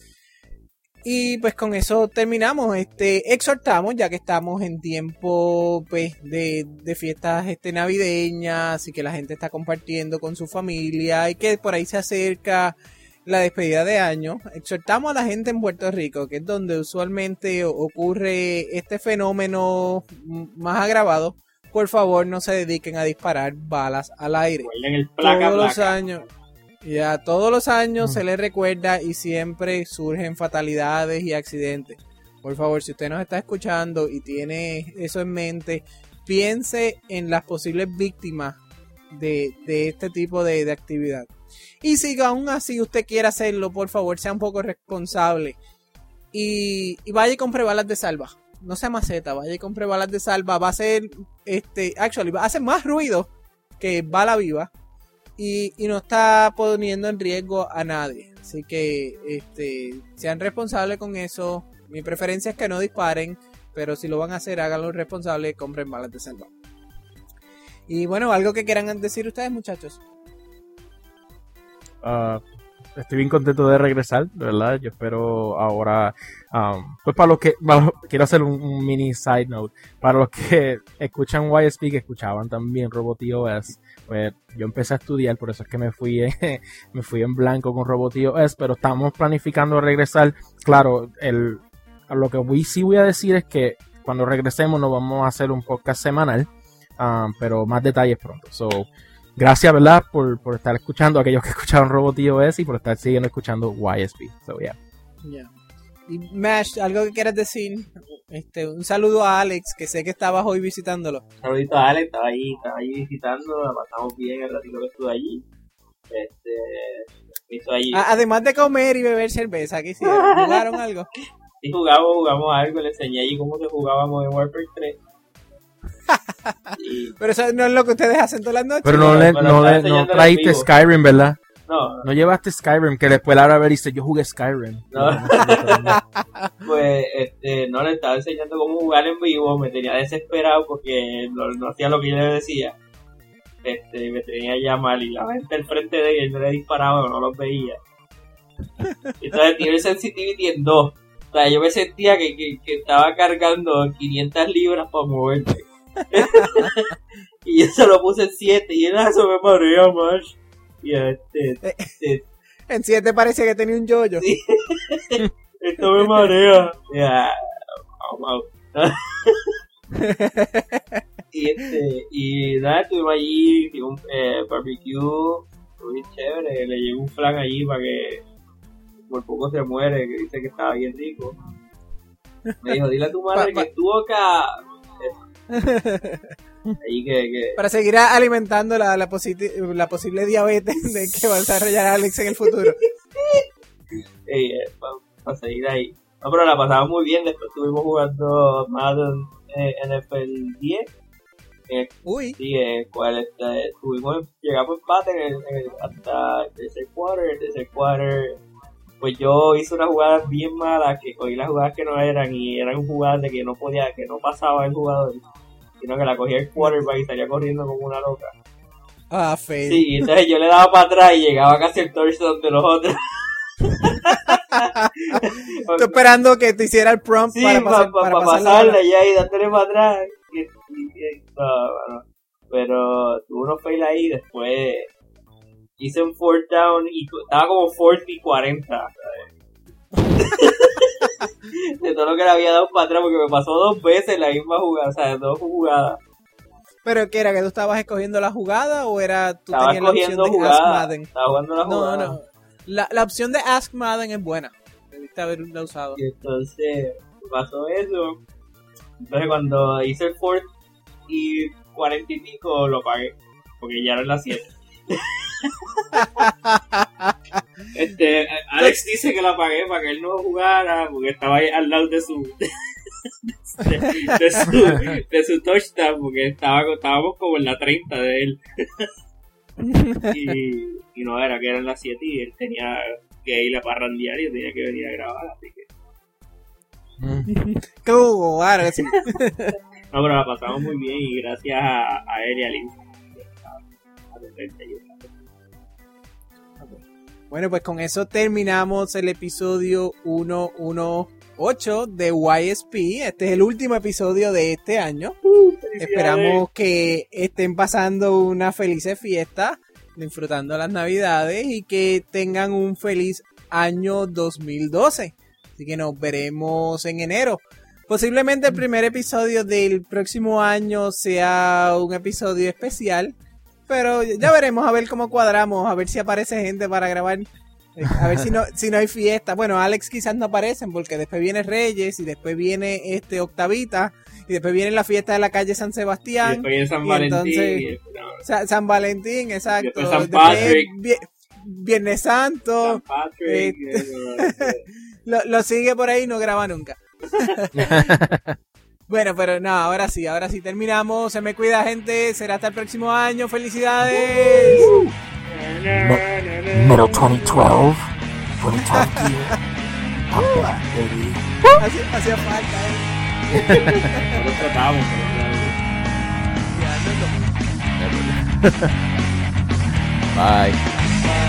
Y pues con eso terminamos. Este, exhortamos, ya que estamos en tiempo pues de, de fiestas este, navideñas y que la gente está compartiendo con su familia y que por ahí se acerca la despedida de año, exhortamos a la gente en Puerto Rico, que es donde usualmente ocurre este fenómeno más agravado. Por favor, no se dediquen a disparar balas al aire. Recuerden el placa, Todos los placa. años, ya todos los años Mm. se les recuerda y siempre surgen fatalidades y accidentes. Por favor, si usted nos está escuchando y tiene eso en mente, piense en las posibles víctimas de, de este tipo de, de actividad. Y si aún así usted quiere hacerlo, por favor, sea un poco responsable. Y, y vaya y compre balas de salva. No sea maceta, vaya y compre balas de salva. Va a ser, este, actually, va a hacer más ruido que bala viva. Y, y no está poniendo en riesgo a nadie. Así que, este, sean responsables con eso. Mi preferencia es que no disparen. Pero si lo van a hacer, háganlo responsable, compren balas de salva. Y bueno, algo que quieran decir ustedes, muchachos. Uh, estoy bien contento de regresar, de verdad. Yo espero ahora, um, pues para los que, bueno, quiero hacer un, un mini side note, para los que escuchan Y S P, que escuchaban también RoboTOS, pues yo empecé a estudiar, por eso es que me fui, me fui en blanco con RoboTOS, pero estamos planificando regresar. Claro, el, lo que voy, sí voy a decir es que cuando regresemos nos vamos a hacer un podcast semanal, um, pero más detalles pronto. So, gracias, ¿verdad? Por, por estar escuchando a aquellos que escucharon RoboTOS y por estar siguiendo escuchando Y S P. So, yeah. Yeah. Y Mash, algo que quieras decir. Este, un saludo a Alex, que sé que estabas hoy visitándolo. Un saludito a Alex, estaba ahí, estaba ahí visitando, la pasamos bien el ratito que estuve allí. Este, me hizo allí. A, además de comer y beber cerveza, ¿qué hicieron? ¿Jugaron algo? Sí, jugamos, jugamos algo, le enseñé allí cómo se jugaba Modern Warfare tres. Y... Pero eso no es lo que ustedes hacen todas las noches. Pero no, le, no, le, no traíste Skyrim, ¿verdad? No, no. No llevaste Skyrim, que después la ver dice, yo jugué Skyrim. No. Pues, este, no le estaba enseñando cómo jugar en vivo, me tenía desesperado porque no, no hacía lo que yo le decía. Este, me tenía ya mal y la gente al frente de él no le disparaba, no los veía. Entonces tiene el sensitivity en dos. O sea, yo me sentía que, que, que estaba cargando quinientas libras para moverme. Y yo se lo puse en siete y era eso me marea más. Y este, este en siete parecía que tenía un yoyo. Sí. Esto me marea. Ya, vamos. Y este, y nada, estuvimos allí, hicimos un eh, barbecue, muy chévere, le llevé un flan allí para que por poco se muere, que dice que estaba bien rico. Me dijo, dile a tu madre pa, pa. que estuvo acá. Ahí que, que... Para seguir alimentando la, la, posit- la posible diabetes de que va a desarrollar Alex en el futuro. Sí, eh, para pa seguir ahí. No, pero la pasamos muy bien, después estuvimos jugando Madden eh, N F L diez. Eh, Uy. Sí, eh, cual este, tuvimos, llegamos empate en el, en el, hasta el tercer quarter, el tercer quarter. Pues yo hice unas jugadas bien malas, que cogí las jugadas que no eran, y eran jugadas de que no podía, que no pasaba el jugador, sino que la cogía el quarterback y salía corriendo como una loca. Ah, fail. Sí, entonces yo le daba para atrás y llegaba casi el touchdown de los otros. Estoy esperando que te hiciera el prompt sí, para, pasar, pa, pa, para pa pasarla ya y dándole para atrás. Y, y, y, no, bueno, pero tuve unos fail ahí, después hice un fourth down y estaba como fourth y cuarenta, de todo lo que le había dado para atrás, porque me pasó dos veces la misma jugada, o sea, dos jugadas. ¿Pero qué era? ¿Que tú estabas escogiendo la jugada o era tú estaba tenías la opción de jugada, Ask Madden? Estaba jugando la jugada. No, no. La, la opción de Ask Madden es buena. Debiste haberla usado. Y entonces pasó eso. Entonces cuando hice el fourth y cuarenta y pico lo pagué, porque ya eran las siete. Este, Alex dice que la pagué para que él no jugara porque estaba ahí al lado de su de, de su de su touchdown, porque estaba, estábamos como en la treinta de él. y, y no era que eran las siete y él tenía que ir a parrandear y yo tenía que venir a grabar, así que ¿Cómo? Claro que sí. no, pero la pasamos muy bien y gracias a, a él y a Lin. Bueno, pues con eso terminamos el episodio ciento dieciocho de Y S P. Este es el último episodio de este año. Uh, Esperamos que estén pasando una feliz fiesta, disfrutando las navidades y que tengan un feliz año dos mil doce. Así que nos veremos en enero. Posiblemente el primer episodio del próximo año sea un episodio especial. Pero ya veremos, a ver cómo cuadramos, a ver si aparece gente para grabar, a ver si no si no hay fiesta. Bueno, Alex quizás no aparecen porque después viene Reyes y después viene este Octavita y después viene la fiesta de la calle San Y Sebastián. después viene San y Valentín. entonces- y después- no, Sa- San Valentín, exacto. Después San Después Patrick. vie- Viernes Santo. San Patrick. eh, eh, Lo, lo sigue por ahí y no graba nunca. Bueno, pero no, ahora sí, ahora sí terminamos. Se me cuida, gente. Será hasta el próximo año. ¡Felicidades! Middle twenty twelve, twenty twelve gear. I'm back, baby. Hacía, hacía falta, ¿eh? No lo tratamos, pero Ya, no es lo- Bye.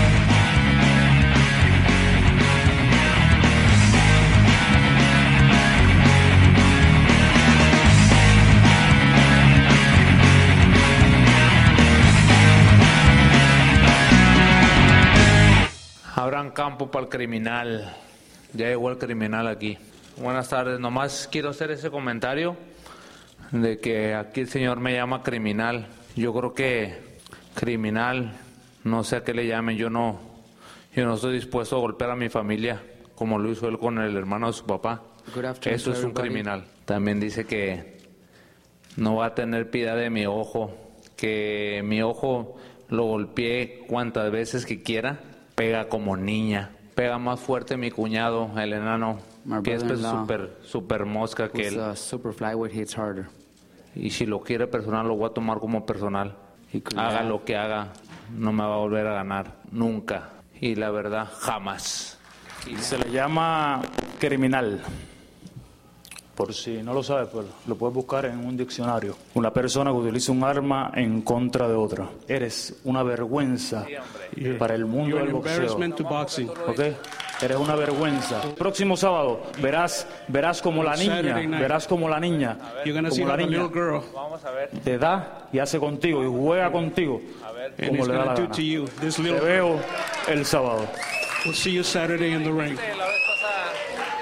Abran campo para el criminal. Ya llegó el criminal aquí. Buenas tardes. Nomás quiero hacer ese comentario de que aquí el señor me llama criminal. Yo creo que criminal, no sé a qué le llamen. Yo no, yo no estoy dispuesto a golpear a mi familia como lo hizo él con el hermano de su papá. Good afternoon Eso to es un everybody. criminal. También dice que no va a tener piedad de mi ojo, que mi ojo lo golpeé cuantas veces que quiera, pega como niña, pega más fuerte mi cuñado, el enano, My que es pues brother-in-law, super, super mosca que Who's él, uh, super flyweight hits harder. y si lo quiere personal lo voy a tomar como personal. He could Haga laugh. lo que haga, no me va a volver a ganar, nunca, y la verdad, jamás. Se le llama criminal. Por si no lo sabes, pues lo puedes buscar en un diccionario. Una persona que utiliza un arma en contra de otra. Eres una vergüenza para el mundo del boxeo. ¿Ok? Eres una vergüenza. Próximo sábado verás, verás como la niña, verás como la niña, como la niña te da y hace contigo y juega contigo como le da la gana. Te veo el sábado. We'll see you Saturday in the ring. La vez pasada,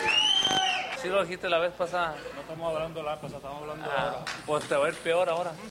sí lo dijiste la vez pasada. No estamos hablando de la cosa, estamos hablando Pues te va a ir peor ahora.